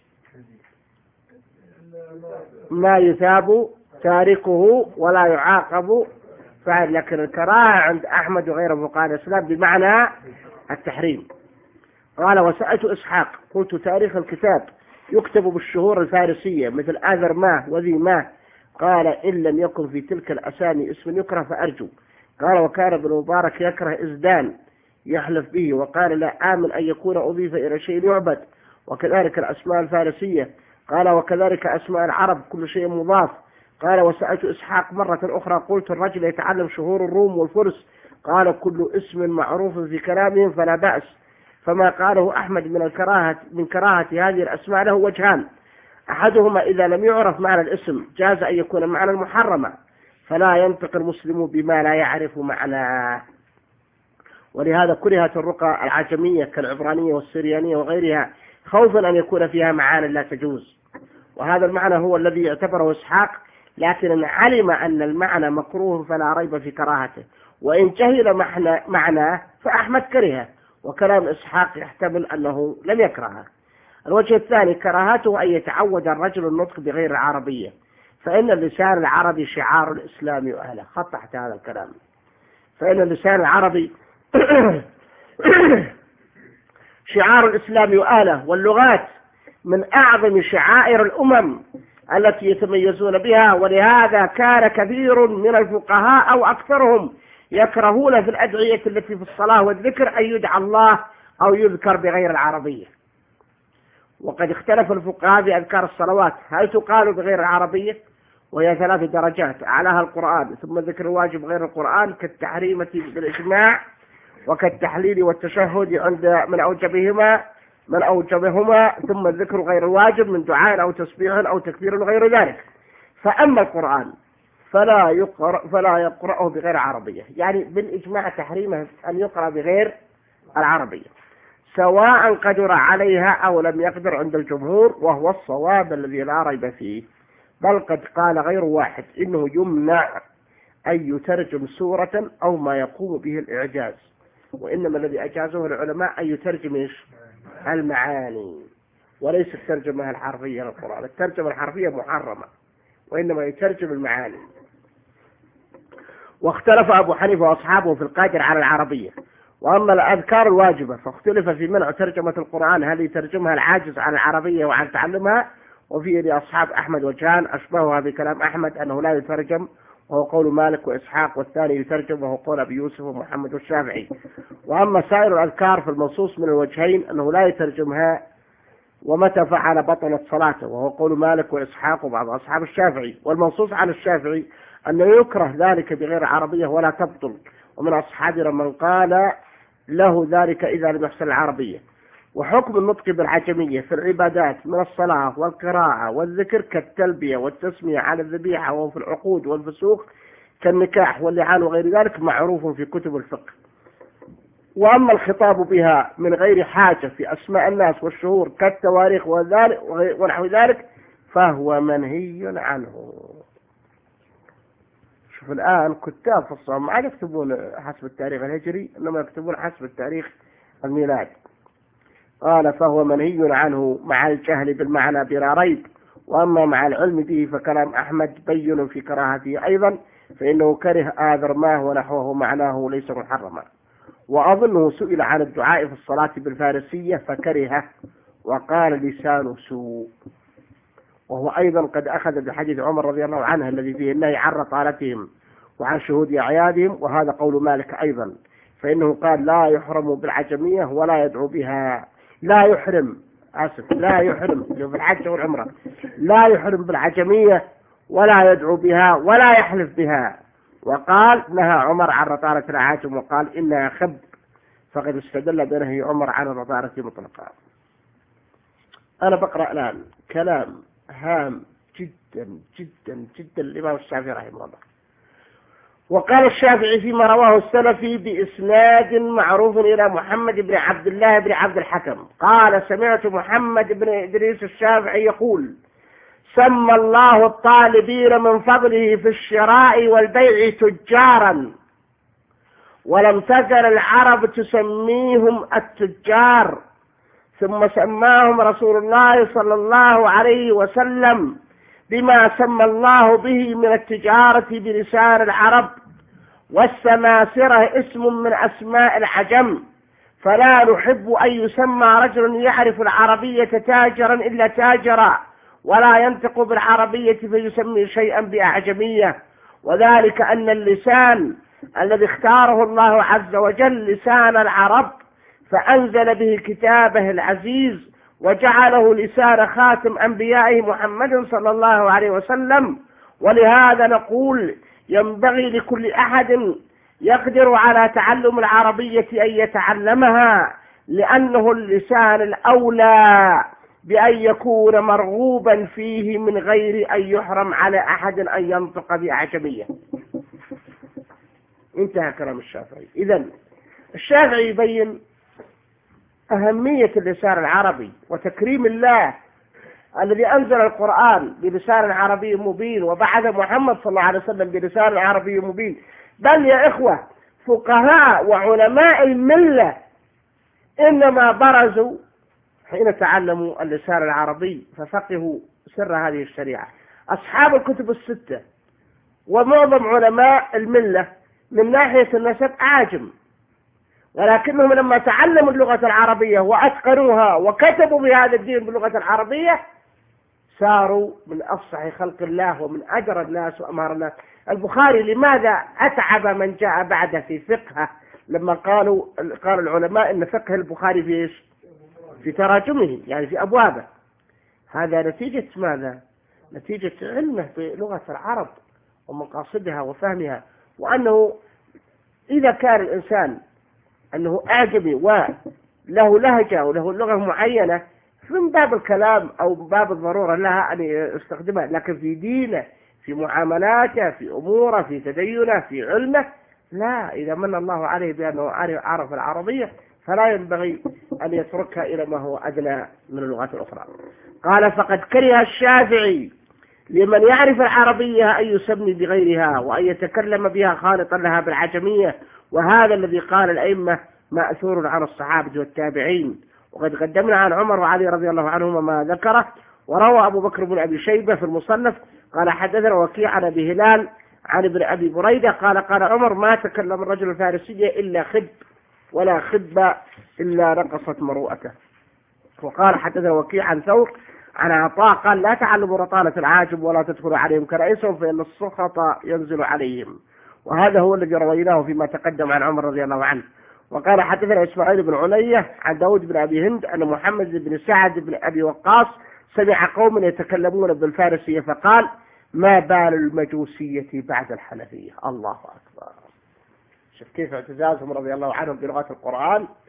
ما يثاب تاركه ولا يعاقب فعل. لكن الكراهة عند أحمد وغيره فقهاء الإسلام بمعنى التحريم. قال وسألت إسحاق قلت تاريخ الكتاب يكتب بالشهور الفارسية مثل آذر ماه وذي ماه. قال إن لم يكن في تلك الأسامي اسم يكره فأرجو. قال وكان ابن مبارك يكره إزدان يحلف به، وقال لا آمن أن يكون أضيف إلى شيء يعبد. وكذلك الأسماء الفارسية. قال وكذلك أسماء العرب كل شيء مضاف. قال وسألت إسحاق مرة أخرى قلت الرجل يتعلم شهور الروم والفرس. قال كل اسم معروف في كلامهم فلا بأس. فما قاله أحمد من الكراهة من كراهة هذه الأسماء له وجهان، أحدهما إذا لم يعرف معنى الاسم جاز أن يكون معنى المحرمة، فلا ينطق المسلم بما لا يعرف معناه. ولهذا كرهت الرقى العجمية كالعبرانية والسريانية وغيرها خوفا أن يكون فيها معاني لا تجوز، وهذا المعنى هو الذي يعتبره إسحاق، لكن علم أن المعنى مكروه فلا ريب في كراهته. وإن جهل معناه فأحمد كرهه، وكلام إسحاق يحتمل أنه لم يكرهه. الوجه الثاني كراهته أن يتعود الرجل النطق بغير العربية، فإن اللسان العربي شعار الإسلام وأهله. خط تحت هذا الكلام. فإن اللسان العربي شعار الإسلام وأهله، واللغات من أعظم شعائر الأمم التي يتميزون بها. ولهذا كان كثير من الفقهاء أو أكثرهم يكرهون في الأدعية التي في الصلاة والذكر أن يدعى الله أو يذكر بغير العربية. وقد اختلف الفقهاء في أذكار الصلوات هل تقال بغير العربية، وهي ثلاث درجات: أعلاها القرآن، ثم ذكر الواجب غير القرآن كالتحريمة بالإجماع، وكالتحليل والتشهد عند من أوجبهما من أوجبهما، ثم الذكر غير الواجب من دعاء أو تسبيح أو تكبير غير ذلك. فأما القرآن فلا يقرأ فلا يقرأه بغير عربية، يعني بالإجماع تحريمه أن يقرأ بغير العربية سواء قدر عليها أو لم يقدر عند الجمهور، وهو الصواب الذي لا ريب فيه. بل قد قال غير واحد إنه يمنع أن يترجم سورة أو ما يقوم به الإعجاز، وإنما الذي أجازه العلماء أن يترجم المعاني وليس الترجمة الحرفية للقرآن. الترجمة الحرفية محرمة، وإنما يترجم المعاني. واختلف أبو حنيفة وأصحابه في القادر على العربية. وأما الأذكار الواجبة فاختلف في منع ترجمة القرآن، هل يترجمها العاجز عن العربية وعن تعلمها؟ وفيه لأصحاب أحمد وجهان، أشبهها بكلام أحمد أنه لا يترجم وهو قول مالك وإسحاق، والثاني يترجم وهو قول أبي يوسف ومحمد والشافعي. وأما سائر الأذكار في المنصوص من الوجهين أنه لا يترجمها ومتى فعل بطلت صلاته، وهو قول مالك وإسحاق وبعض أصحاب الشافعي. والمنصوص عن الشافعي أنه يكره ذلك بغير عربية ولا تبطل، ومن أصحابنا من قال له ذلك إذا لم يحسن العربية. وحكم النطق بالعجمية في العبادات من الصلاة والقراءة والذكر كالتلبية والتسمية على الذبيحة وفي العقود والفسوق كالنكاح واللعان وغير ذلك معروف في كتب الفقه. وأما الخطاب بها من غير حاجة في أسماء الناس والشهور كالتواريخ ونحو ذلك فهو منهي عنه. شوف الآن كتاب في الصوم ما يكتبون حسب التاريخ الهجري، إنما يكتبون حسب التاريخ الميلادي. قال فهو منهي عنه مع الجهل بالمعنى بلا ريب، وأما مع العلم به فكلام أحمد بين في كراهته أيضا، فإنه كره آذر ما ونحوه معناه ليس محرما. وأظنه سئل عن الدعاء في الصلاة بالفارسية فكره وقال لسان سوء، وهو أيضا قد أخذ بحديث عمر رضي الله عنه الذي فيه النهي عن رطالتهم وعن شهود أعيادهم، وهذا قول مالك أيضا، فإنه قال لا يحرم بالعجمية ولا يدعو بها، لا يحرم آسف لا يحرم في الحج والعمرة، لا يحرم بالعجمية ولا يدعو بها ولا يحلف بها. وقال نهى عمر عن رطالة العاجم وقال إنها خب، فقد استدل بنهي عمر عن الرطالة مطلقا. أنا بقرأ الآن كلام هام جدا جدا جدا الإمام الشافعي رحمه الله. وقال الشافعي فيما رواه السلفي بإسناد معروف إلى محمد بن عبد الله بن عبد الحكم قال سمعت محمد بن إدريس الشافعي يقول سمى الله الطالبين من فضله في الشراء والبيع تجارا، ولم تزل العرب تسميهم التجار، ثم سماهم رسول الله صلى الله عليه وسلم بما سمى الله به من التجارة بلسان العرب، والسماسرة اسم من أسماء العجم، فلا نحب أن يسمى رجل يعرف العربية تاجرا إلا تاجرا، ولا ينطق بالعربية فيسمي شيئا بأعجمية، وذلك أن اللسان الذي اختاره الله عز وجل لسان العرب، فأنزل به كتابه العزيز وجعله لسان خاتم أنبيائه محمد صلى الله عليه وسلم. ولهذا نقول ينبغي لكل أحد يقدر على تعلم العربية أن يتعلمها، لأنه اللسان الأولى بأن يكون مرغوبا فيه من غير أن يحرم على أحد أن ينطق بأعجمية. انتهى كلام الشافعي. إذن الشافعي يبين أهمية اللسان العربي وتكريم الله الذي أنزل القرآن بلسان عربي مبين، وبعث محمد صلى الله عليه وسلم بلسان عربي مبين. بل يا إخوة فقهاء وعلماء الملة إنما برزوا حين تعلموا اللسان العربي ففقهوا سر هذه الشريعة. أصحاب الكتب الستة ومعظم علماء الملة من ناحية النسب أعاجم، ولكنهم لما تعلموا اللغة العربية وأتقنوها وكتبوا بهذا الدين باللغة العربية صاروا من أفصح خلق الله ومن أجر الناس وأمهر الناس. البخاري لماذا أتعب من جاء بعده في فقهه لما قالوا قال العلماء إن فقه البخاري في إيش؟ في تراجمه، يعني في أبوابه. هذا نتيجة ماذا؟ نتيجة علمه بلغة العرب ومقاصدها وفهمها، وأنه إذا كان الإنسان أنه أعجمي وله لهجة وله لغة معينة من باب الكلام أو باب الضرورة لها أن يستخدمها، لكن في دينه في معاملاته في أموره في تدينه في علمه لا، إذا من الله عليه بأنه عرف العربية فلا ينبغي أن يتركها إلى ما هو أدنى من اللغات الأخرى. قال فقد كره الشافعي لمن يعرف العربية أن يسمي بغيرها وأن يتكلم بها خالطا لها بالعجمية، وهذا الذي قال الأئمة مأثور عن الصحابة والتابعين. وقد قدمنا عن عمر وعلي رضي الله عنهما ما ذكره. وروى أبو بكر بن أبي شيبة في المصنف قال حدثنا وكيع عن أبي هلال عن ابن أبي بريدة قال قال عمر ما تكلم الرجل الفارسية إلا خب ولا خب إلا نقصت مروءته. وقال حدثنا وكيع عن ثور عن عطاء قال لا تعلموا رطالة العاجم ولا تدخلوا عليهم كرئيسهم فإن السخط ينزل عليهم. وهذا هو الذي رويناه فيما تقدم عن عمر رضي الله عنه. وقال حدثنا إسماعيل بن علية عن داود بن أبي هند أن محمد بن سعد بن أبي وقاص سمع قوم يتكلمون بالفارسية فقال ما بال المجوسية بعد الحنفية. الله أكبر. شوف كيف اعتزازهم رضي الله عنهم بلغة القرآن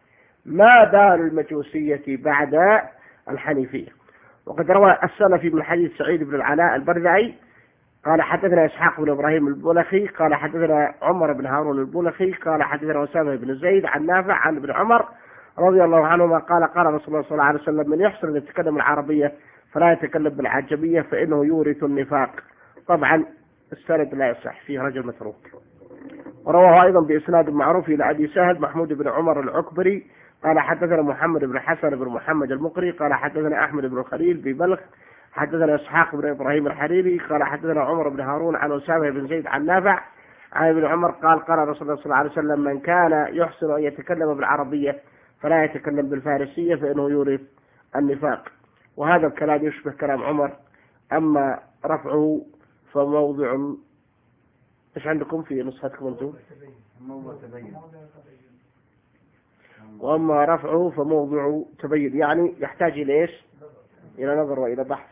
ما بال المجوسية بعد الحنيفية. وقد روى السلفي من حديث سعيد بن العلاء البرذعي قال حدثنا إسحاق بن إبراهيم البلخي قال حدثنا عمر بن هارون البلخي قال حدثنا أسامة بن زيد عن نافع عن ابن عمر رضي الله عنهما قال قال رسول الله صلى الله عليه وسلم من يحسن أن يتكلم العربية فلا يتكلم بالعجمية فإنه يورث النفاق. طبعا السند لا يصح، فيه رجل متروك. ورواه أيضا بإسناد معروف إلى أبي سهل محمود بن عمر العكبري قال حدثنا محمد بن حسن بن محمد المقري قال حدثنا أحمد بن خليل ببلخ حدثنا إسحاق بن إبراهيم الحريري قال حدثنا عمر بن هارون عن أسامة بن زيد عن نافع عن ابن عمر قال قال رسول الله صلى الله عليه وسلم من كان يحسن أن يتكلم بالعربية فلا يتكلم بالفارسية فإنه يورث النفاق. وهذا الكلام يشبه كلام عمر. أما رفعه فموضع، إيش عندكم في نسختكم أنتم؟ وأما رفعه فموضع تبين، يعني يحتاج إلى إيش؟ إلى نظر وإلى بحث.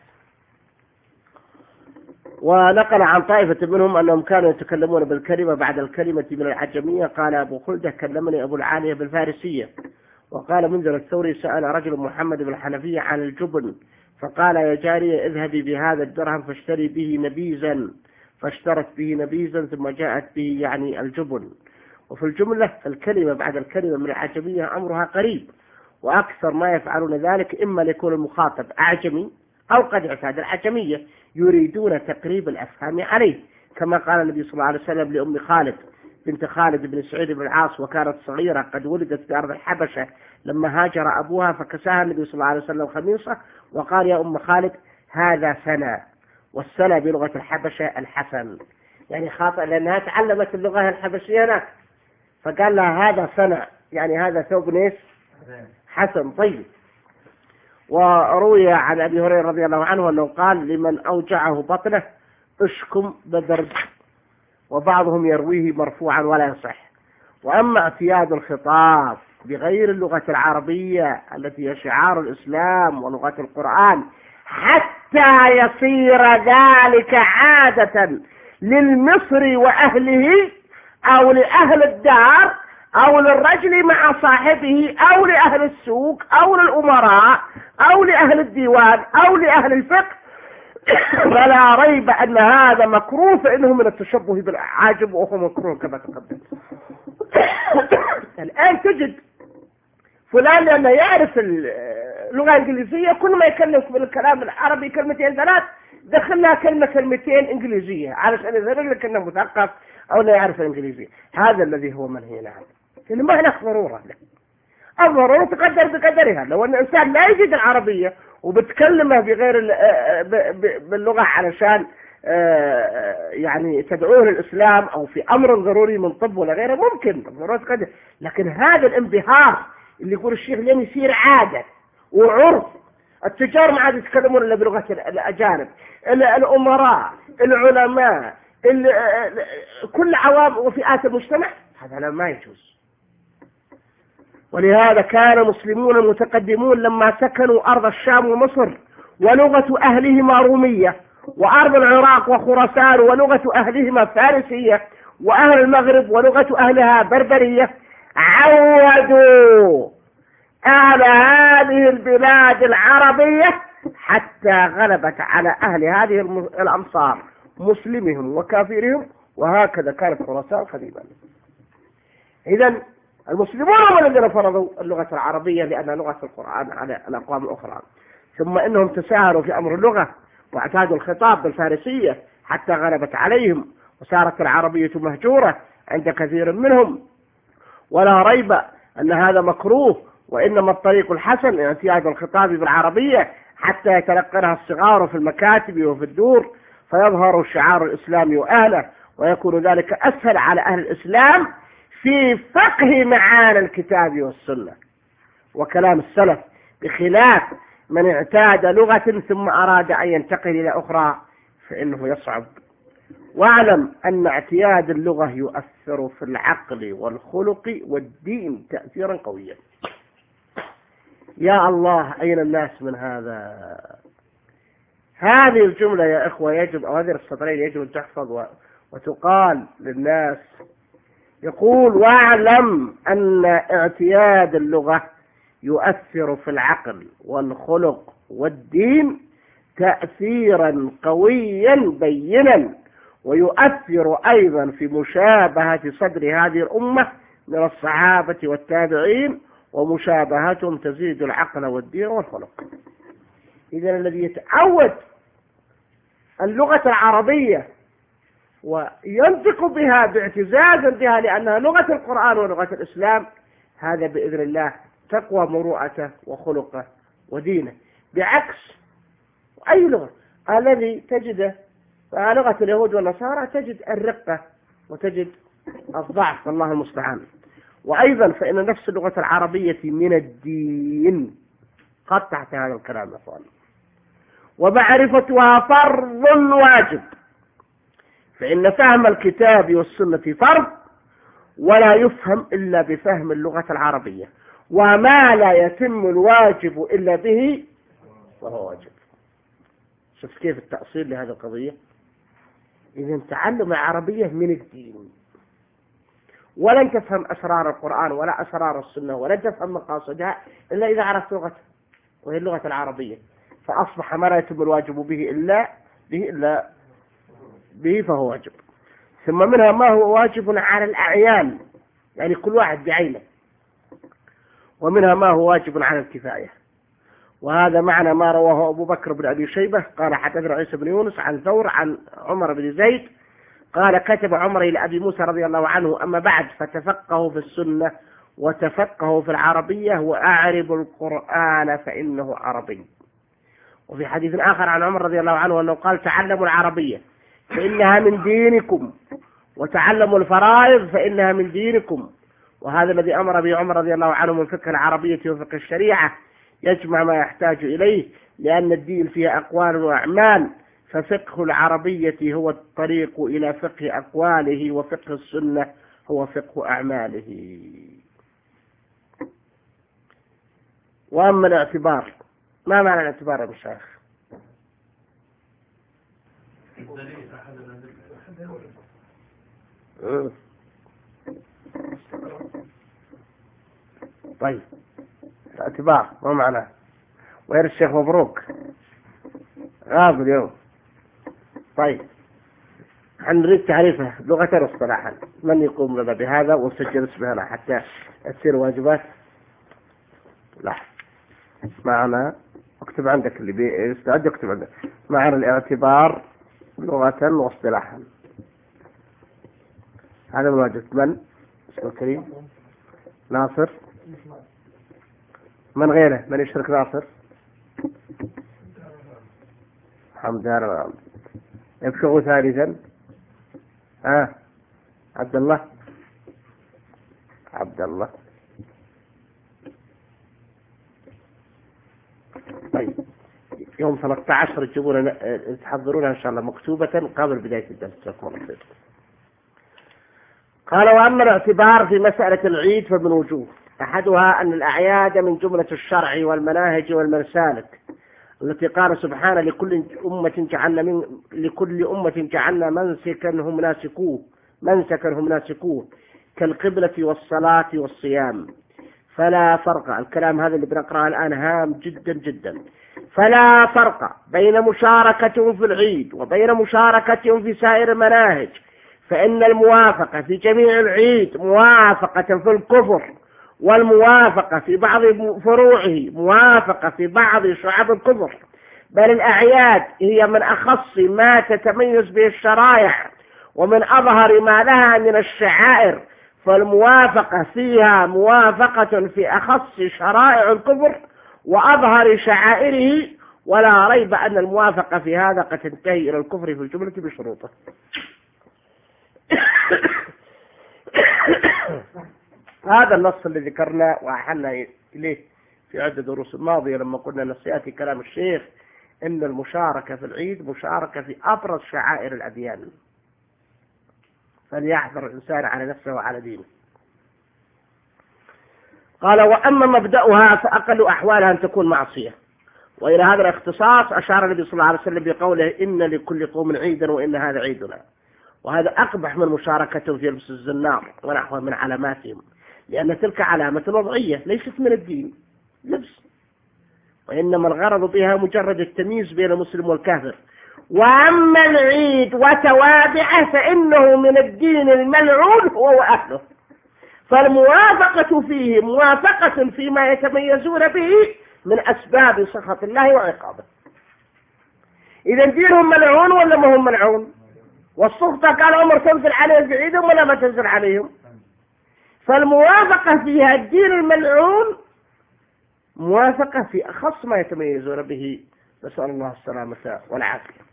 ونقل عن طائفة منهم أنهم كانوا يتكلمون بالكلمة بعد الكلمة من العجمية. قال أبو خلدة كلمني أبو العالية بالفارسية. وقال منذر الثوري سأل رجل محمد بن الحنفية عن الجبن فقال يا جارية اذهبي بهذا الدرهم فاشتري به نبيزا، فاشترت به نبيزا ثم جاءت به يعني الجبن. وفي الجملة الكلمة بعد الكلمة من العجمية أمرها قريب، وأكثر ما يفعلون ذلك إما ليكون المخاطب أعجمي أو قد اعتاد العجمية يريدون تقريب الأفهام عليه، كما قال النبي صلى الله عليه وسلم لأم خالد بنت خالد بن سعيد بن العاص وكانت صغيرة قد ولدت في أرض الحبشة لما هاجر أبوها، فكساها النبي صلى الله عليه وسلم خميصة وقال يا أم خالد هذا سنة، والسنة بلغة الحبشة الحسن، يعني خاطئ لأنها تعلمت اللغة الحبشية هناك، فقال لها هذا سنة يعني هذا ثوب نيس حسن طيب. وروي عن أبي هريرة رضي الله عنه أنه قال لمن أوجعه بطنه اشكم بدرج، وبعضهم يرويه مرفوعا ولا يصح. وأما اعتياد الخطاب بغير اللغة العربية التي هي شعار الإسلام ولغة القرآن حتى يصير ذلك عادة للمصري وأهله أو لأهل الدار أو للرجل مع صاحبه أو لأهل السوق أو للأمراء أو لأهل الديوان أو لأهل الفقه، فلا ريب أن هذا مكروه، فإنه من التشبه بالعاجم وهو مكروه كما تقدم. الآن تجد فلان لأنه يعرف اللغة الإنجليزية كل ما يكلم بالكلام العربي كلمتين ثلاث دخلنا كلمة كلمتين إنجليزية علشان يظهر لك أنه مثقف أو لا يعرف الإنجليزية. هذا الذي هو منهي عنه، لأنه ما هناك ضرورة له. الضرورة تقدر بقدرها. لو أن الإنسان لا يجد العربية وبتكلمه بغير باللغة علشان يعني تدعوه للإسلام أو في أمر ضروري من طب ولا غيره ممكن الضرورة تقدر، لكن هذا الانبهار اللي يقول الشيخ لين يصير عادة وعرف. التجار ما عاد يتكلمون إلا بلغة الأجانب، الأمراء، العلماء، كل عوام وفئات المجتمع، هذا ما يجوز. ولهذا كان المسلمون المتقدمون لما سكنوا أرض الشام ومصر ولغة أهلهما رومية، وأرض العراق وخراسان ولغة أهلهما فارسية، وأهل المغرب ولغة أهلها بربرية، عودوا أهل هذه البلاد العربية حتى غلبت على أهل هذه الأمصار مسلمهم وكافرهم، وهكذا كانت خراسان قديما. إذن المسلمون هم الذين فرضوا اللغة العربية لأنها لغة القرآن على الأقوام الأخرى، ثم إنهم تساهلوا في أمر اللغة واعتادوا الخطاب بالفارسية حتى غلبت عليهم وصارت العربية مهجورة عند كثير منهم. ولا ريب أن هذا مكروه، وإنما الطريق الحسن اعتياد الخطاب بالعربية حتى يتلقنها الصغار في المكاتب وفي الدور فيظهر شعار الإسلام وأهله، ويكون ذلك أسهل على أهل الإسلام في فقه معاني الكتاب والسنة وكلام السلف، بخلاف من اعتاد لغة ثم أراد أن ينتقل إلى أخرى فإنه يصعب. واعلم أن اعتياد اللغة يؤثر في العقل والخلق والدين تأثيرا قويا. يا الله أين الناس من هذا؟ هذه الجملة يا إخوة يجب، أو هذه السطرين يجب أن تحفظ وتقال للناس. يقول واعلم أن اعتياد اللغة يؤثر في العقل والخلق والدين تأثيرا قويا بينا، ويؤثر أيضا في مشابهة صدر هذه الأمة من الصحابة والتابعين، ومشابهتهم تزيد العقل والدين والخلق. إذن الذي يتعود اللغة العربية وينطق بها باعتزاز بها لأنها لغة القرآن ولغة الإسلام، هذا بإذن الله تقوى مروءته وخلقه ودينه، بعكس أي لغة الذي تجده لغة اليهود والنصارى تجد الرقة وتجد الضعف، والله المستعان. وأيضا فإن نفس اللغة العربية من الدين، قد تحت هذا الكلام يا أخوان، ومعرفتها فرض واجب، فإن فهم الكتاب والسنة فرض، ولا يفهم إلا بفهم اللغة العربية، وما لا يتم الواجب إلا به وهو واجب. شوف كيف التأصيل لهذه القضية. إذن تعلم العربية من الدين، ولن تفهم أسرار القرآن ولا أسرار السنة ولن تفهم مقاصدها إلا إذا عرفت لغته، وهي اللغة العربية، فأصبح ما لا يتم الواجب به إلا به إلا به فهو واجب. ثم منها ما هو واجب على الأعيان، يعني كل واحد بعينه، ومنها ما هو واجب على الكفاية. وهذا معنى ما رواه أبو بكر بن أبي شيبة قال حدثنا عيسى بن يونس عن ثور عن عمر بن زيد قال كتب عمر إلى أبي موسى رضي الله عنه: أما بعد فتفقهوا في السنة وتفقهوا في العربية وأعربوا القرآن فإنه عربي. وفي حديث آخر عن عمر رضي الله عنه أنه قال: تعلموا العربية فإنها من دينكم، وتعلموا الفرائض فإنها من دينكم. وهذا الذي أمر به عمر رضي الله عنه من فقه العربية وفقه الشريعة، يجمع ما يحتاج إليه، لأن الدين فيها أقوال وأعمال، ففقه العربية هو الطريق إلى فقه أقواله، وفقه السنة هو فقه أعماله. وأما الاعتبار، ما معنى الاعتبار يا مشايخ؟ طيب الاعتبار ما معناه؟ وير الشيخ مبروك غاب اليوم. طيب نريد تعريفه لغة واصطلاحا، من يقوم لنا بهذا ونسجل اسمه هنا حتى تصير واجبات؟ لا، معنا اكتب عندك اللي بيستعد اكتب عندك معنا الاعتبار لغة واصطلاحا. هذا الواجب. من اسمه الكريم؟ ناصر. من غيره من يشترك؟ ناصر حمدان. يبشغوا ثالثا ها آه. عبد الله عبد الله طيب يوم ثلاثة عشر تجيبون تحضرونها إن شاء الله مكتوبة قبل بداية الدرس. قال: وأما الاعتبار في مسألة العيد فمن وجوه، أحدها أن الأعياد من جملة الشرع والمناهج والمسالك التي قال سبحانه: لكل أمة جعلنا من لكل أمة جعلنا منسكا هم ناسكوه منسكا هم ناسكوه كالقبلة والصلاة والصيام. فلا فرق، الكلام هذا اللي بنقرأه الآن هام جدا جدا، فلا فرق بين مشاركتهم في العيد وبين مشاركتهم في سائر المناهج، فإن الموافقة في جميع العيد موافقة في الكفر، والموافقة في بعض فروعه موافقة في بعض شعب الكفر، بل الأعياد هي من أخص ما تتميز به الشرائع ومن أظهر ما لها من الشعائر، فالموافقة فيها موافقة في أخص شرائع الكفر وأظهر شعائره، ولا ريب أن الموافقة في هذا قد تنتهي إلى الكفر في الجملة بشروطه. هذا النص الذي ذكرنا وأحلنا إليه في عدة دروس الماضية لما قلنا نسياتي كلام الشيخ إن المشاركة في العيد مشاركة في أبرز شعائر الأديان، فليحذر الإنسان على نفسه وعلى دينه. قال: وأما مبدأها فأقل أحوالها أن تكون معصية. وإلى هذا الاختصاص أشار النبي صلى الله عليه وسلم بقوله: إن لكل قوم عيدا وإن هذا عيدنا. وهذا أقبح من مشاركتهم في لبس الزنار ونحوه من علاماتهم، لأن تلك علامة وضعية ليست من الدين، لبس، وإنما الغرض بها مجرد التمييز بين المسلم والكافر. وأما العيد وتوابعه فإنه من الدين الملعون هو وأهله، فالموافقة فيه موافقة فيما يتميزون به من أسباب سخط الله وعقابه. إذا دينهم ملعون ولا ما هم ملعون؟ والسخطة قال عمر تنزل عليهم بعيدهم ولا ما تنزل عليهم؟ فالموافقة فيها الدين الملعون موافقة في أخص ما يتميزون به، نسأل الله السلامة والعافية.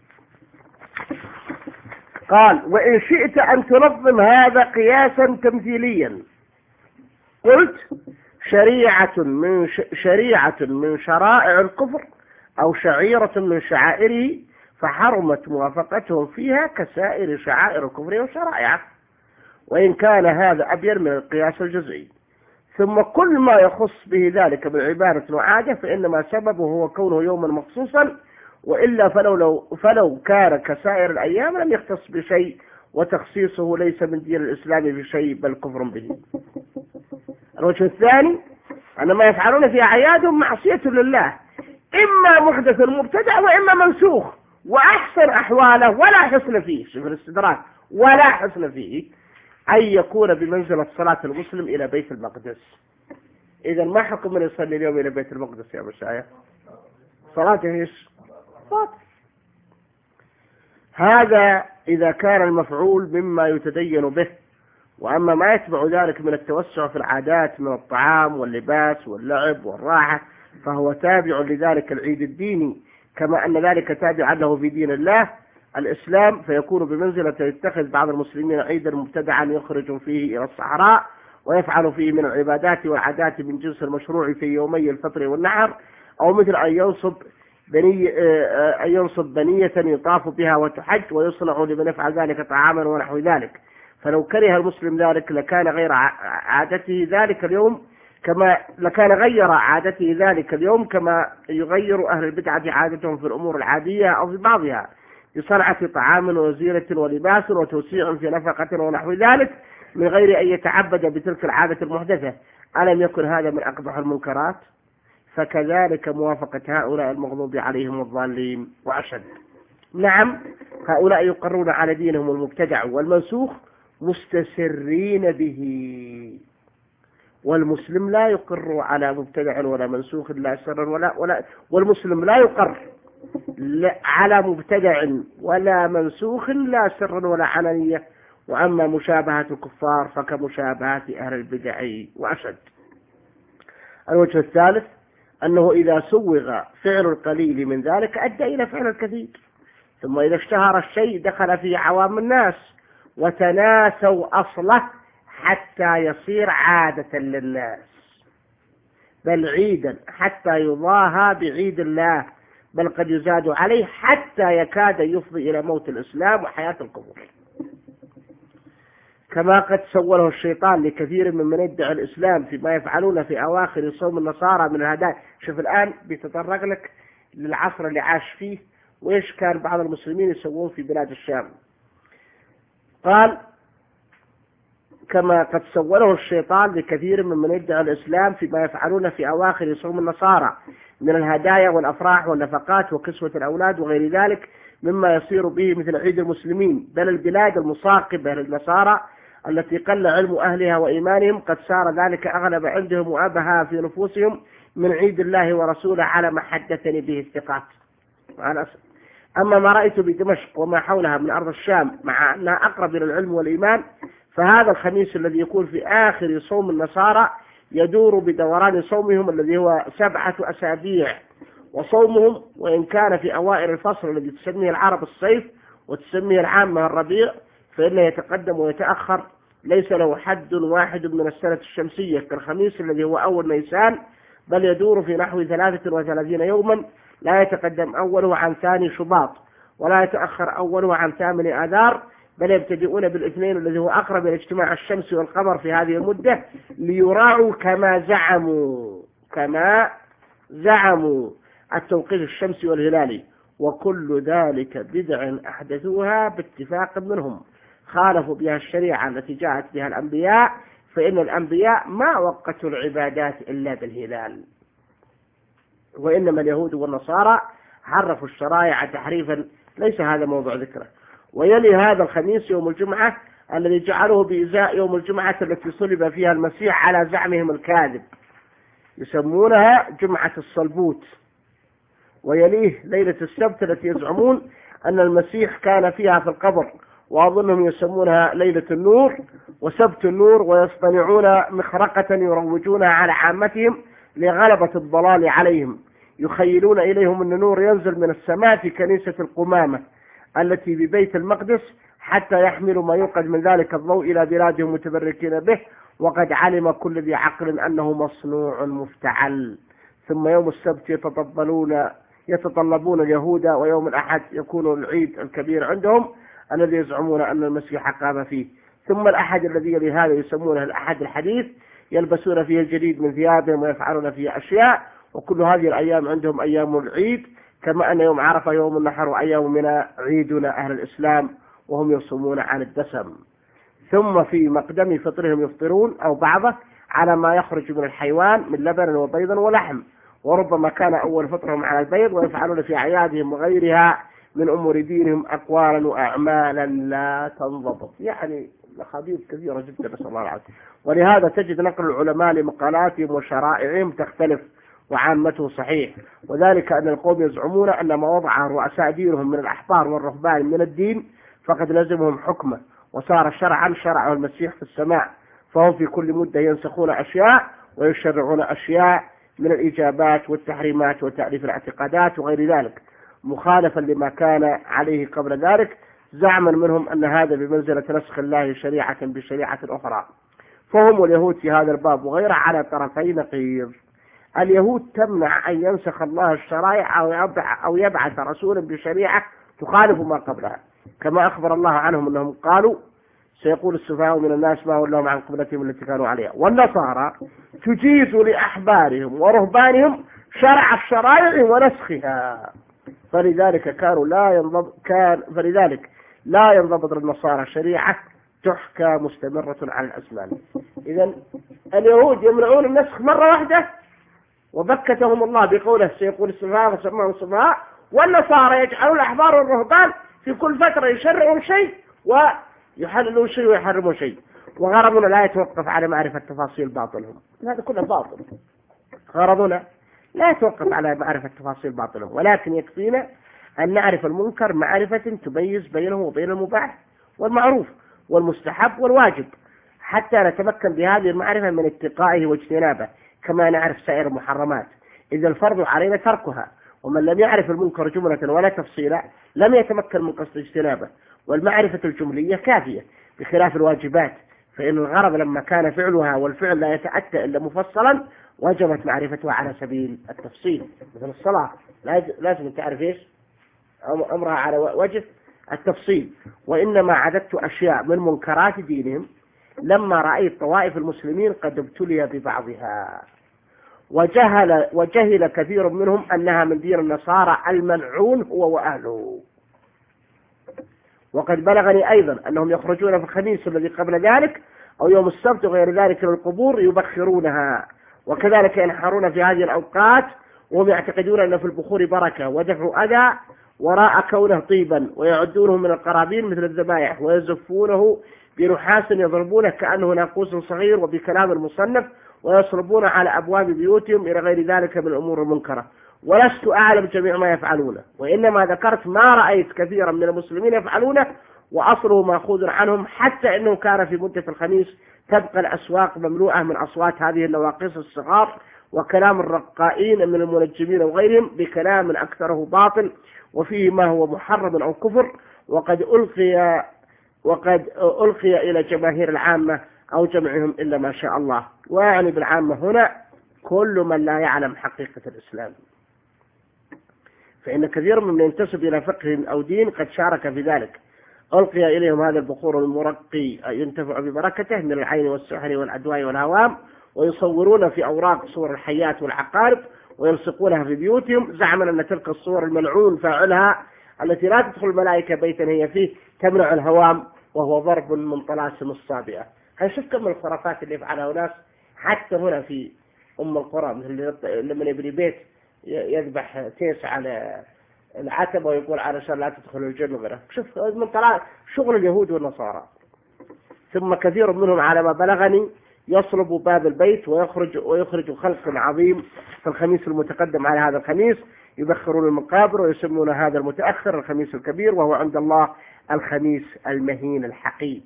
قال: وإن شئت أن تنظم هذا قياسا تمثيليا قلت: شريعة من ش... شريعة من شرائع الكفر أو شعيرة من شعائره، فحرمت موافقتهم فيها كسائر شعائر الكفر وشرائعه، وإن كان هذا أبين من القياس الجزئي. ثم كل ما يخص به ذلك من عبادة وعادة فإنما سببه هو كونه يوما مخصوصا، وإلا فلو, لو فلو كان كسائر الأيام لم يختص بشيء، وتخصيصه ليس من دين الإسلام بشيء بل كفر به. الوجه الثاني أن ما يفعلون في أعيادهم معصية لله، إما محدث مبتدع وإما منسوخ، وأحسن أحواله ولا حسن فيه، شوف الاستدراك، ولا حسن فيه أن يكون بمنزلة صلاة المسلم إلى بيت المقدس. إذا ما حكم من يصلي اليوم إلى بيت المقدس يا أبو شايف؟ صلاته إيش؟ صلاة. هذا إذا كان المفعول مما يتدين به. وأما ما يتبع ذلك من التوسع في العادات من الطعام واللباس واللعب والراحة فهو تابع لذلك العيد الديني، كما أن ذلك تابع له في دين الله الإسلام، فيكون بمنزلة يتخذ بعض المسلمين عيدا مبتدعا يخرج فيه إلى الصحراء ويفعل فيه من العبادات والعادات من جنس المشروع في يومي الفطر والنحر، أو مثل أن ينصب بني أن ينصب بنية يطاف بها وتحج ويصنع لمن يفعل ذلك طعاما ونحو ذلك. فلو كره المسلم ذلك لكان غير عادته ذلك اليوم كما لكان غير عادته ذلك اليوم كما يغير أهل البدعة عادتهم في الأمور العادية أو في بعضها، بصنعة طعام وزينة ولباس وتوسيع في نفقة ونحو ذلك، من غير أن يتعبد بتلك العادة المحدثة. ألم يكن هذا من أقبح المنكرات؟ فكذلك موافقة هؤلاء المغضوب عليهم الضالين وأشد. نعم، هؤلاء يقرون على دينهم المبتدع والمنسوخ مستسرين به، والمسلم لا يقر على مبتدع ولا منسوخ لا سرا ولا ولا والمسلم لا يقر على مبتدع ولا منسوخ لا سرا ولا علانية. وأما مشابهة الكفار فكمشابهة أهل البدع وأشد. الوجه الثالث أنه إذا سوغ فعل القليل من ذلك أدى إلى فعل الكثير، ثم إذا اشتهر الشيء دخل فيه عوام الناس وتناسوا أصله حتى يصير عادة للناس، بل عيدا حتى يضاهى بعيد الله، بل قد يزاد عليه حتى يكاد يفضي إلى موت الإسلام وحياة القبور، كما قد سوله الشيطان لكثير من من يدعي الإسلام فيما يفعلون في أواخر صوم النصارى من الهدايا. شوف الآن بيتطرق لك للعصر اللي عاش فيه وإيش كان بعض المسلمين يسوون في بلاد الشام. قال: كما قد سوله الشيطان لكثير من من يدعي الإسلام فيما يفعلون في أواخر صوم النصارى من الهدايا والأفراح والنفقات وكسوة الأولاد وغير ذلك مما يصير به مثل عيد المسلمين، بل البلاد المصاقبة للنصارى التي قل علم أهلها وإيمانهم قد صار ذلك أغلب عندهم وأبها في نفوسهم من عيد الله ورسوله على ما حدثني به الثقات. أما ما رأيت بدمشق وما حولها من أرض الشام مع أنها أقرب إلى العلم والإيمان، فهذا الخميس الذي يكون في آخر صوم النصارى يدور بدوران صومهم الذي هو سبعة أسابيع، وصومهم وإن كان في أوائل الفصل الذي تسميه العرب الصيف وتسميه العامة الربيع، فإنه يتقدم ويتأخر، ليس له حد واحد من السنة الشمسية كالخميس الذي هو أول نيسان، بل يدور في نحو ثلاثة وثلاثين يوما، لا يتقدم أوله عن ثاني شباط ولا يتأخر أوله عن ثامن آذار، بل يبتدئون بالاثنين الذي هو أقرب إلى اجتماع الشمس والقمر في هذه المدة، ليراعوا كما زعموا كما زعموا التوقيت الشمسي والهلالي. وكل ذلك بدع أحدثوها باتفاق منهم، خالفوا بها الشريعة التي جاءت بها الأنبياء، فإن الأنبياء ما وقتوا العبادات إلا بالهلال. وإنما اليهود والنصارى حرفوا الشرائع تحريفا ليس هذا موضوع ذكره. ويلي هذا الخميس يوم الجمعة الذي جعلوه بإزاء يوم الجمعة التي صلب فيها المسيح على زعمهم الكاذب، يسمونها جمعة الصلبوت. ويليه ليلة السبت التي يزعمون أن المسيح كان فيها في القبر، وأظنهم يسمونها ليلة النور وسبت النور، ويصطنعون مخرقة يروجونها على عامتهم لغلبة الضلال عليهم، يخيلون إليهم أن النور ينزل من السماء في كنيسة القمامة التي ببيت المقدس حتى يحملوا ما يوقد من ذلك الضوء إلى بلادهم متبركين به، وقد علم كل ذي عقل أنه مصنوع مفتعل. ثم يوم السبت يتطلبون يتطلبون اليهود، ويوم الأحد يكون العيد الكبير عندهم الذي يزعمون أن المسيح قام فيه. ثم الأحد الذي يلي هذا يسمونه الأحد الحديث، يلبسون فيه الجديد من ثيابهم ويفعلون فيه أشياء، وكل هذه الأيام عندهم أيام العيد، كما أن يوم عرفة يوم النحر وأيام من عيدنا أهل الإسلام، وهم يصومون عن الدسم. ثم في مقدم فطرهم يفطرون أو بعضه على ما يخرج من الحيوان من لبن وبيض ولحم، وربما كان أول فطرهم على البيض، ويفعلون في أعيادهم وغيرها من أمور دينهم أقوالا وأعمالا لا تنضبط. يعني مخاضير كثيرة جدا نسأل الله العافية. ولهذا تجد نقل العلماء لمقالاتهم وشرائعهم تختلف، وعامته صحيح، وذلك أن القوم يزعمون أن ما وضع رؤساء دينهم من الأحبار والرهبان من الدين فقد لزمهم حكمه وصار شرعا شرعه المسيح في السماء، فهم في كل مدة ينسخون أشياء ويشرعون أشياء من الإجابات والتحريمات وتأليف الاعتقادات وغير ذلك، مخالفا لما كان عليه قبل ذلك، زعما منهم أن هذا بمنزلة نسخ الله شريعة بشريعة أخرى. فهم واليهود في هذا الباب وغيره على طرفي نقيض. اليهود تمنع أن ينسخ الله الشرائع أو يبعث رسولا بشريعة تخالف ما قبلها، كما أخبر الله عنهم أنهم قالوا سيقول السفهاء من الناس ما ولاهم عن قبلتهم التي كانوا عليها. والنصارى تجيز لأحبارهم ورهبانهم شرع الشرائع ونسخها، فلذلك كانوا لا ينضبط كان فلذلك لا ينضبط للنصارى شريعة تحكى مستمرة على الأزمان. إذن اليهود يمنعون النسخ مرة واحدة وبكتهم الله بقوله سيقول السفهاء وسمعوا السفهاء، والنصارى يجعلون الأحبار والرهبان في كل فترة يشرعون شيء ويحللون شيء ويحرمون شيء، وغرضنا لا يتوقف على معرفة تفاصيل باطلهم. هذا كله باطل. غرضنا لا يتوقف على معرفة تفاصيل باطلهم، ولكن يكفينا أن نعرف المنكر معرفة تميز بينه وبين المباح والمعروف والمستحب والواجب، حتى نتمكن بهذه المعرفة من اتقائه واجتنابه، كما نعرف سائر المحرمات، إذا الفرض علينا تركها. ومن لم يعرف المنكر جملة ولا تفصيلا لم يتمكن من قصد اجتنابه، والمعرفة الجملية كافية، بخلاف الواجبات، فإن الغرض لما كان فعلها والفعل لا يتأتى إلا مفصلا وجبت معرفتها على سبيل التفصيل. مثل الصلاة لازم تعرف إيش أمرها على وجه التفصيل. وإنما عددت أشياء من منكرات دينهم لما رأيت طوائف المسلمين قد ابتلي ببعضها، وجهل, وجهل كثير منهم أنها من دين النصارى الملعون هو وأهله. وقد بلغني أيضا أنهم يخرجون في الخميس الذي قبل ذلك أو يوم السبت وغير ذلك للقبور يبخرونها، وكذلك ينحرون في هذه الأوقات وهم يعتقدون أن في البخور بركة ودفع أذى وراء كونه طيبا، ويعدونه من القرابين مثل الذبائح، ويزفونه بنحاس يضربونه كأنه ناقوس صغير وبكلام المصنف، ويصربون على أبواب بيوتهم إلى غير ذلك من الأمور المنكرة. ولست أعلم جميع ما يفعلونه، وإنما ذكرت ما رأيت كثيرا من المسلمين يفعلونه، وأصله مأخوذ عنهم، حتى أنه كان في مدة الخميس تبقى الأسواق مملوءة من أصوات هذه النواقص الصغار وكلام الرقائين من المنجمين وغيرهم بكلام أكثره باطل وفيه ما هو محرم أو كفر، وقد ألقي وقد ألقي إلى جماهير العامة أو جمعهم إلا ما شاء الله. ويعني بالعامة هنا كل من لا يعلم حقيقة الإسلام، فإن كثير من ينتسب إلى فقه أو دين قد شارك في ذلك. ألقي إليهم هذا البخور المرقي ينتفع ببركته من العين والسحر والأدواء والهوام، ويصورون في أوراق صور الحيات والعقارب ويلصقونها في بيوتهم، زعما أن تلك الصور الملعون فاعلها التي لا تدخل الملائكة بيتا هي فيه تمنع الهوام، وهو ضرب من طلاسم الصابئة. هنشوف كم من الخرافات اللي يفعلها ناس حتى هنا في أم القرى، مثل لما يبني بيت يذبح تيس على العتبة ويقول علشان لا تدخل الجنة غيره. شوف من طلع شغل اليهود والنصارى. ثم كثير منهم على ما بلغني يصلب باب البيت ويخرج ويخرج خلق عظيم في الخميس المتقدم على هذا الخميس، يبخرون المقابر ويسمون هذا المتأخر الخميس الكبير، وهو عند الله الخميس المهين الحقير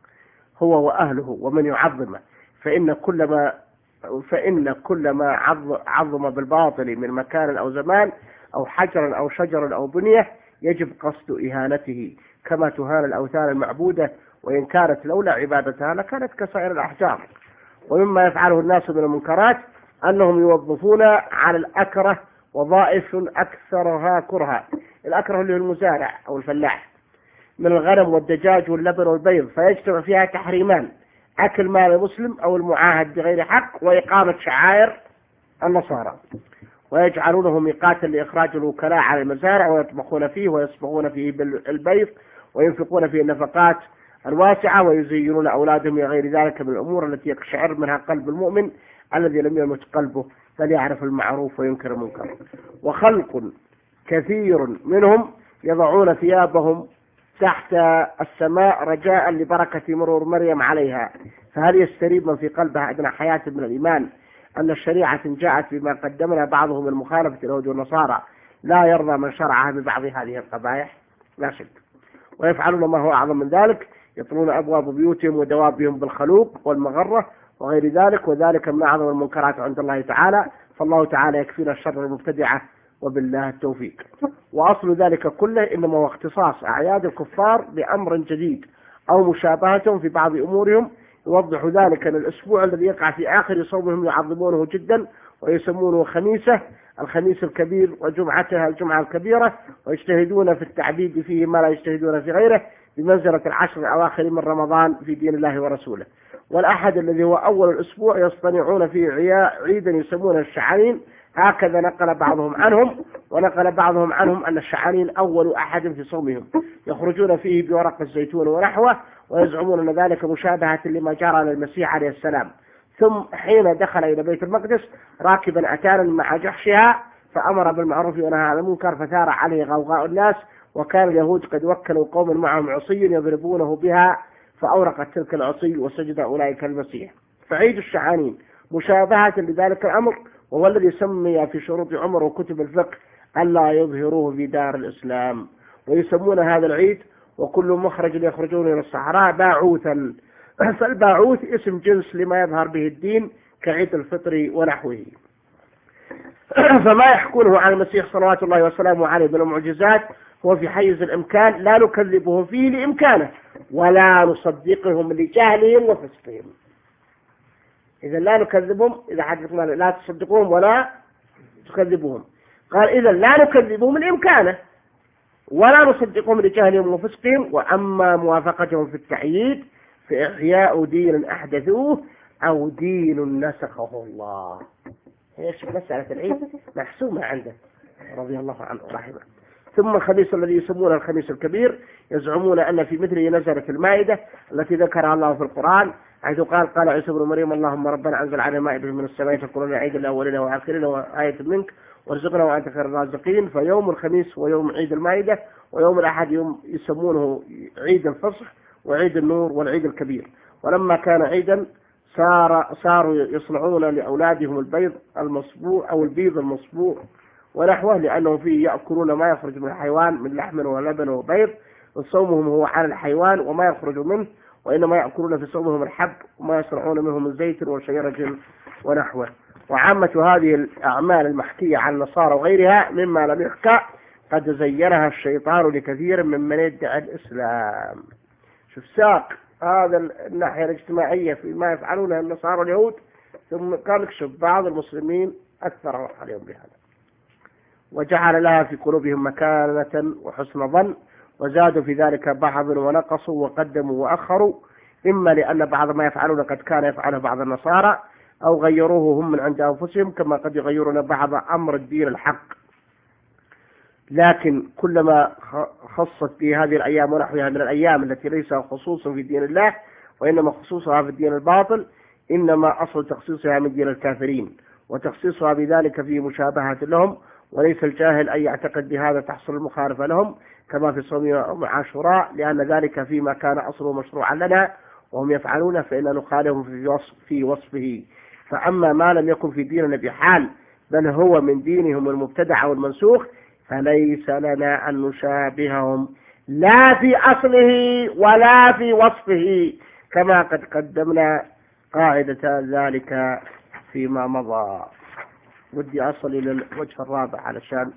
هو وأهله ومن يعظمه، فإن كل ما فإن كل ما عظم بالباطل من مكان أو زمان أو حجر أو شجر أو بنية يجب قصد إهانته، كما تهان الأوثان المعبودة، وإن كانت لولا عبادتها لكانت كسائر الأحجار. ومما يفعله الناس من المنكرات أنهم يوظفون على الأكره وظائف أكثرها كرها. الأكره اللي هو المزارع أو الفلاح من الغنم والدجاج واللبن والبيض، فيجتمع فيها تحريمان: أكل مال المسلم أو المعاهد بغير حق، وإقامة شعائر النصارى، ويجعلونه ميقاتا لإخراج الوكلاء على المزارع ويطبخون فيه ويصبغون فيه بالبيض وينفقون فيه النفقات الواسعة، ويزينون أولادهم وغير ذلك من الأمور التي يقشعر منها قلب المؤمن الذي لم يمت قلبه بل يعرف المعروف وينكر المنكر. وخلق كثير منهم يضعون ثيابهم تحت السماء رجاء لبركة مرور مريم عليها، فهل يستريب من في قلبها أدنى حياة من الإيمان أن الشريعة جاءت بما قدمنا بعضهم من مخالفة اليهود والنصارى لا يرضى من شرعها ببعض هذه القبائح؟ لا شك. ويفعلون ما هو أعظم من ذلك: يطلون أبواب بيوتهم ودوابهم بالخلوق والمغرة وغير ذلك، وذلك من أعظم المنكرات عند الله تعالى، فالله تعالى يكفينا الشر المبتدعة وبالله التوفيق. وأصل ذلك كله إنما هو اختصاص أعياد الكفار بأمر جديد أو مشابهتهم في بعض أمورهم. يوضح ذلك أن الأسبوع الذي يقع في آخر صومهم يعظمونه جدا ويسمونه خميسة الخميس الكبير، وجمعتها الجمعة الكبيرة، ويجتهدون في التعبيد فيه ما لا يجتهدون في غيره بمنزلة العشر الأواخر من رمضان في دين الله ورسوله. والأحد الذي هو أول الأسبوع يصطنعون فيه عيدا يسمونه الشعانين، هكذا نقل بعضهم عنهم. ونقل بعضهم عنهم أن الشعانين أول أحد في صومهم، يخرجون فيه بورق الزيتون ونحوه، ويزعمون أن ذلك مشابهة لما جرى للمسيح عليه السلام. ثم حين دخل إلى بيت المقدس راكبا أتانا مع جحشها فأمر بالمعروف ونهى عن المنكر، فثار عليه غوغاء الناس، وكان اليهود قد وكلوا قوم معهم عصي يضربونه بها، فأورقت تلك العصي وسجد أولئك المسيح. فعيد الشعانين مشابهة لذلك الأمر، وهو الذي سمي في شروط عمر وكتب الفقه ألا يظهروه في دار الإسلام. ويسمون هذا العيد وكل مخرج يخرجون إلى الصحراء باعوثا، فالباعوث اسم جنس لما يظهر به الدين كعيد الفطر ونحوه. فما يحكونه عن المسيح صلوات الله وسلامه عليه من المعجزات هو في حيز الإمكان، لا نكذبهم فيه لإمكانه ولا نصدقهم لجهلهم وفسقهم. إذا لا نكذبهم، إذا حدثنا لا تصدقوهم ولا تكذبوهم. قال إذا لا نكذبهم لإمكانه ولا نصدقهم لجهلهم وفسقهم. وأما موافقتهم في التعييد فإحياء دين أحدثوه أو دين نسخه الله. ايش مسألة العيد محسومة عنده رضي الله عنه رحمه. ثم الخميس الذي يسمونه الخميس الكبير يزعمون أن في مثله نزلت المائدة التي ذكرها الله في القرآن، حيث قال قال عيسى بن مريم اللهم ربنا أنزل علينا مائدة من السماء تكون لنا عيد الأولين والآخرين وآية منك وارزقنا وأنت خير الرازقين. فيوم الخميس ويوم عيد المائدة، ويوم الأحد يوم يسمونه عيد الفصح وعيد النور والعيد الكبير. ولما كان عيدا صار صاروا يصنعون لأولادهم البيض المصبوع أو البيض المصبوع ونحوه، لأنه فيه يأكلون ما يخرج من الحيوان من لحم ولبن وبيض، وصومهم هو على الحيوان وما يخرج منه، وإنما يأكلون في صومهم الحب وما يصنعون منه من زيت وشجرة ونحوه. وعامة هذه الأعمال المحكية عن النصارى وغيرها مما لم يحكى قد زينها الشيطان لكثير ممن يدعي الإسلام. شوف ساق هذا الناحية الاجتماعية فيما يفعلونه النصارى واليهود، ثم قال اكشف بعض المسلمين أكثر عليهم بهذا، وجعل لها في قلوبهم مكانة وحسن ظن، وزادوا في ذلك بعض ونقصوا وقدموا وأخروا، إما لأن بعض ما يفعلون قد كان يفعله بعض النصارى أو غيروه هم من عند أنفسهم، كما قد يغيرون بعض أمر الدين الحق. لكن كلما خصت في هذه الأيام ونحوها من الأيام التي ليس خصوصا في دين الله وإنما خصوصها في الدين الباطل، إنما أصل تخصيصها من دين الكافرين، وتخصيصها بذلك فيه مشابهة لهم، وليس الجاهل أن يعتقد بهذا تحصل المخالفة لهم كما في صوم يوم عاشوراء، لأن ذلك فيما كان أصله مشروعا لنا وهم يفعلونه فإن نخالفهم في, وصف في وصفه. فأما ما لم يكن في ديننا بحال بل هو من دينهم المبتدع والمنسوخ فليس لنا أن نشابههم لا في أصله ولا في وصفه، كما قد قدمنا قاعدة ذلك فيما مضى. ودي أصل إلى الوجه الرابع علشان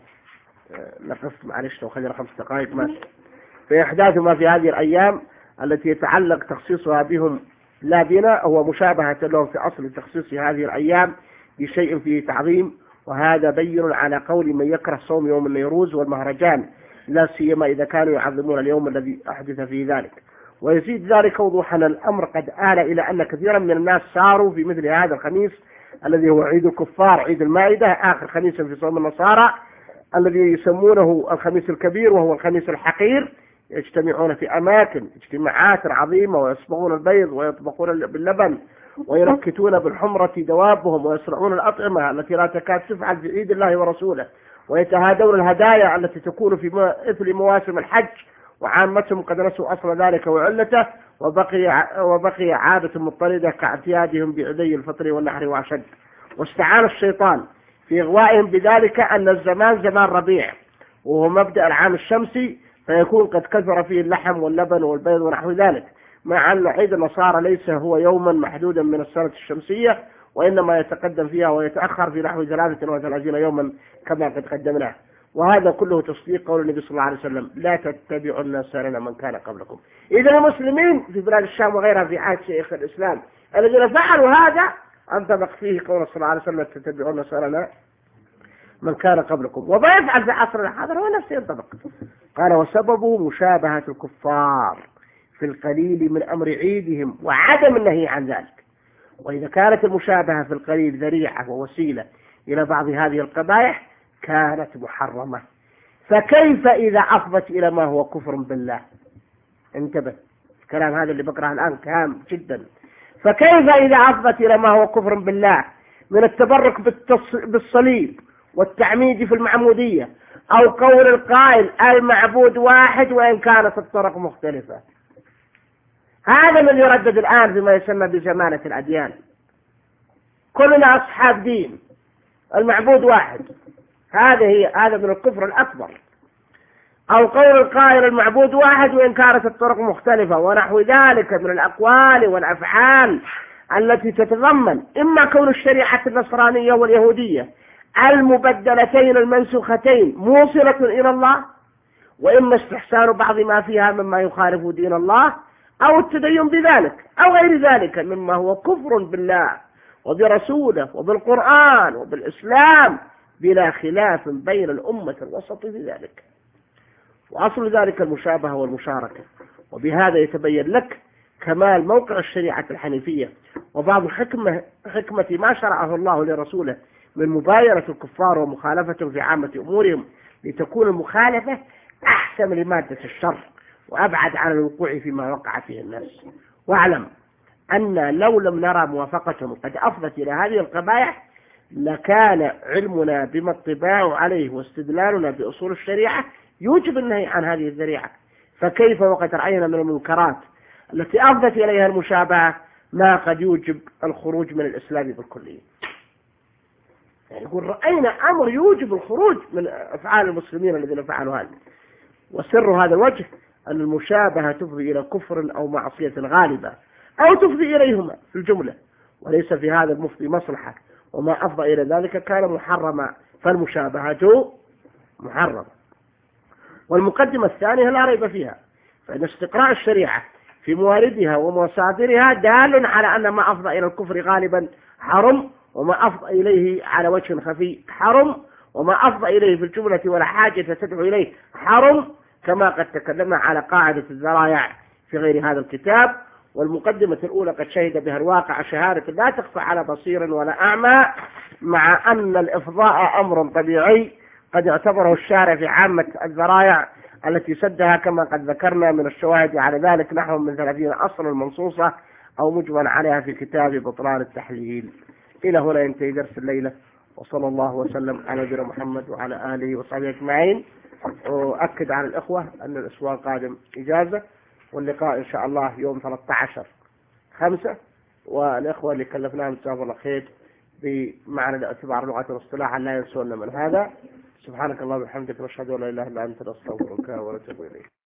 نقف، معلش لو خلينا خمس دقائق ماشي. في إحداث ما في هذه الأيام التي يتعلق تخصيصها بهم لا بنا هو مشابهة لهم في أصل تخصيص هذه الأيام بشيء فيه تعظيم، وهذا بين على قول من يكره صوم يوم النيروز والمهرجان، لا سيما إذا كانوا يعظمون اليوم الذي أحدث فيه ذلك. ويزيد ذلك وضوحا الأمر قد آل إلى أن كثيرا من الناس صاروا في مثل هذا الخميس الذي هو عيد الكفار، عيد المائدة، آخر خميس في صوم النصارى الذي يسمونه الخميس الكبير وهو الخميس الحقير، يجتمعون في أماكن اجتماعات عظيمة ويصبغون البيض ويطبخون باللبن وينكتون بالحمرة دوابهم ويصنعون الأطعمة التي لا تكاد تفعل في عيد الله ورسوله، ويتهادون الهدايا التي تكون في مثل مواسم الحج، وعامتهم قد نسوا أصل ذلك وعلته، وبقي وبقي عادة مضطردة كاعتيادهم بعيدي الفطر والنحر وأشد. واستعان الشيطان في إغوائهم بذلك أن الزمان زمان ربيع وهو مبدأ العام الشمسي، فيكون قد كثر فيه اللحم واللبن والبيض ونحو ذلك، مع أن عيد النصارى ليس هو يوما محدودا من السنة الشمسية، وإنما يتقدم فيها ويتأخر في نحو ثلاثة وثلاثين يوما كما قد قدمناه. وهذا كله تصديق قول النبي صلى الله عليه وسلم: لا تتبعوا الناس سنن من كان قبلكم. إذا المسلمين في بلاد الشام وغيرها في عهد شيخ الإسلام الذين فعلوا هذا انطبق فيه قول صلى الله عليه وسلم: تتبعون سنن من كان قبلكم. وما يفعل في عصرنا هذا هو نفسه ينطبق. قال: وسببه مشابهة الكفار في القليل من أمر عيدهم وعدم النهي عن ذلك. وإذا كانت المشابهة في القليل ذريعة ووسيلة إلى بعض هذه القبائح كانت محرمة، فكيف إذا أفضت إلى ما هو كفر بالله؟ انتبه، الكلام هذا اللي بقرأه الآن كام جدا. فكيف إذا أفضت إلى ما هو كفر بالله من التبرك بالصليب والتعميد في المعمودية، أو قول القائل المعبود واحد وإن كانت الطرق مختلفة. هذا من يردد الآن فيما يسمى بزمانة الأديان. كلنا أصحاب دين، المعبود واحد، هذا هي هذا من الكفر الأكبر. أو قول القائل المعبود واحد وإن كانت الطرق مختلفة، ونحو ذلك من الأقوال والأفعال التي تتضمن إما كون الشريعة النصرانية واليهودية المبدلتين المنسوختين موصلة إلى الله، وإما استحسان بعض ما فيها مما يخالف دين الله، أو التدين بذلك أو غير ذلك مما هو كفر بالله وبرسوله وبالقرآن وبالإسلام بلا خلاف بين الأمة الوسط في ذلك. وأصل ذلك المشابهة والمشاركة. وبهذا يتبين لك كمال موقع الشريعة الحنيفية وبعض حكمة, حكمة ما شرعه الله لرسوله من مباينة الكفار ومخالفتهم في عامة أمورهم، لتكون المخالفة أحسن لمادة الشر وأبعد عن الوقوع فيما وقع فيه الناس. واعلم أن لو لم نرى موافقتهم قد أفضت إلى هذه القبائح لكان علمنا بما اطباع عليه واستدلالنا بأصول الشريعة يوجب النهي عن هذه الذريعة. فكيف وقد رأينا من المنكرات التي أفضت إليها المشابهة ما قد يوجب الخروج من الإسلام بالكلية. يعني يقول رأينا أمر يوجب الخروج من أفعال المسلمين الذين فعلوا هذا. وسر هذا الوجه أن المشابهة تفضي إلى كفر أو معصية غالبة أو تفضي إليهما في الجملة، وليس في هذا المفضي مصلحة، وما أفضى إلى ذلك كان محرما، فالمشابهة محرمة. والمقدمة الثانية لا ريب فيها، فإن استقراء الشريعة في مواردها ومصادرها دال على أن ما أفضى إلى الكفر غالبا حرم، وما أفضى إليه على وجه خفي حرم، وما أفضى إليه في الجملة ولا حاجة تدعو إليه حرم، كما قد تكلمنا على قاعدة الذرائع في غير هذا الكتاب. والمقدمة الأولى قد شهد بها الواقع شهادة لا تخفى على بصير ولا أعمى، مع أن الإفضاء أمر طبيعي قد اعتبره الشارع في عامة الذرائع التي سدها، كما قد ذكرنا من الشواهد على ذلك نحو من ثلاثين أصلا منصوصة أو مجمل عليها في كتاب بطلان التحليل. إلى هنا ينتهي درس الليلة، وصلى الله وسلم على نبينا محمد وعلى آله وصحبه أجمعين. وأكد على الإخوة أن الأسبوع القادم إجازة، واللقاء إن شاء الله يوم ثلاثة عشر خمسة. والإخوة اللي كلفناهم جزاهم الله خير بمعنى الاعتبار لغة واصطلاحا لا ينسون من هذا. سبحانك اللهم وبحمدك، نشهد أن لا إله إلا أنت، نستغفرك ونتوب إليك.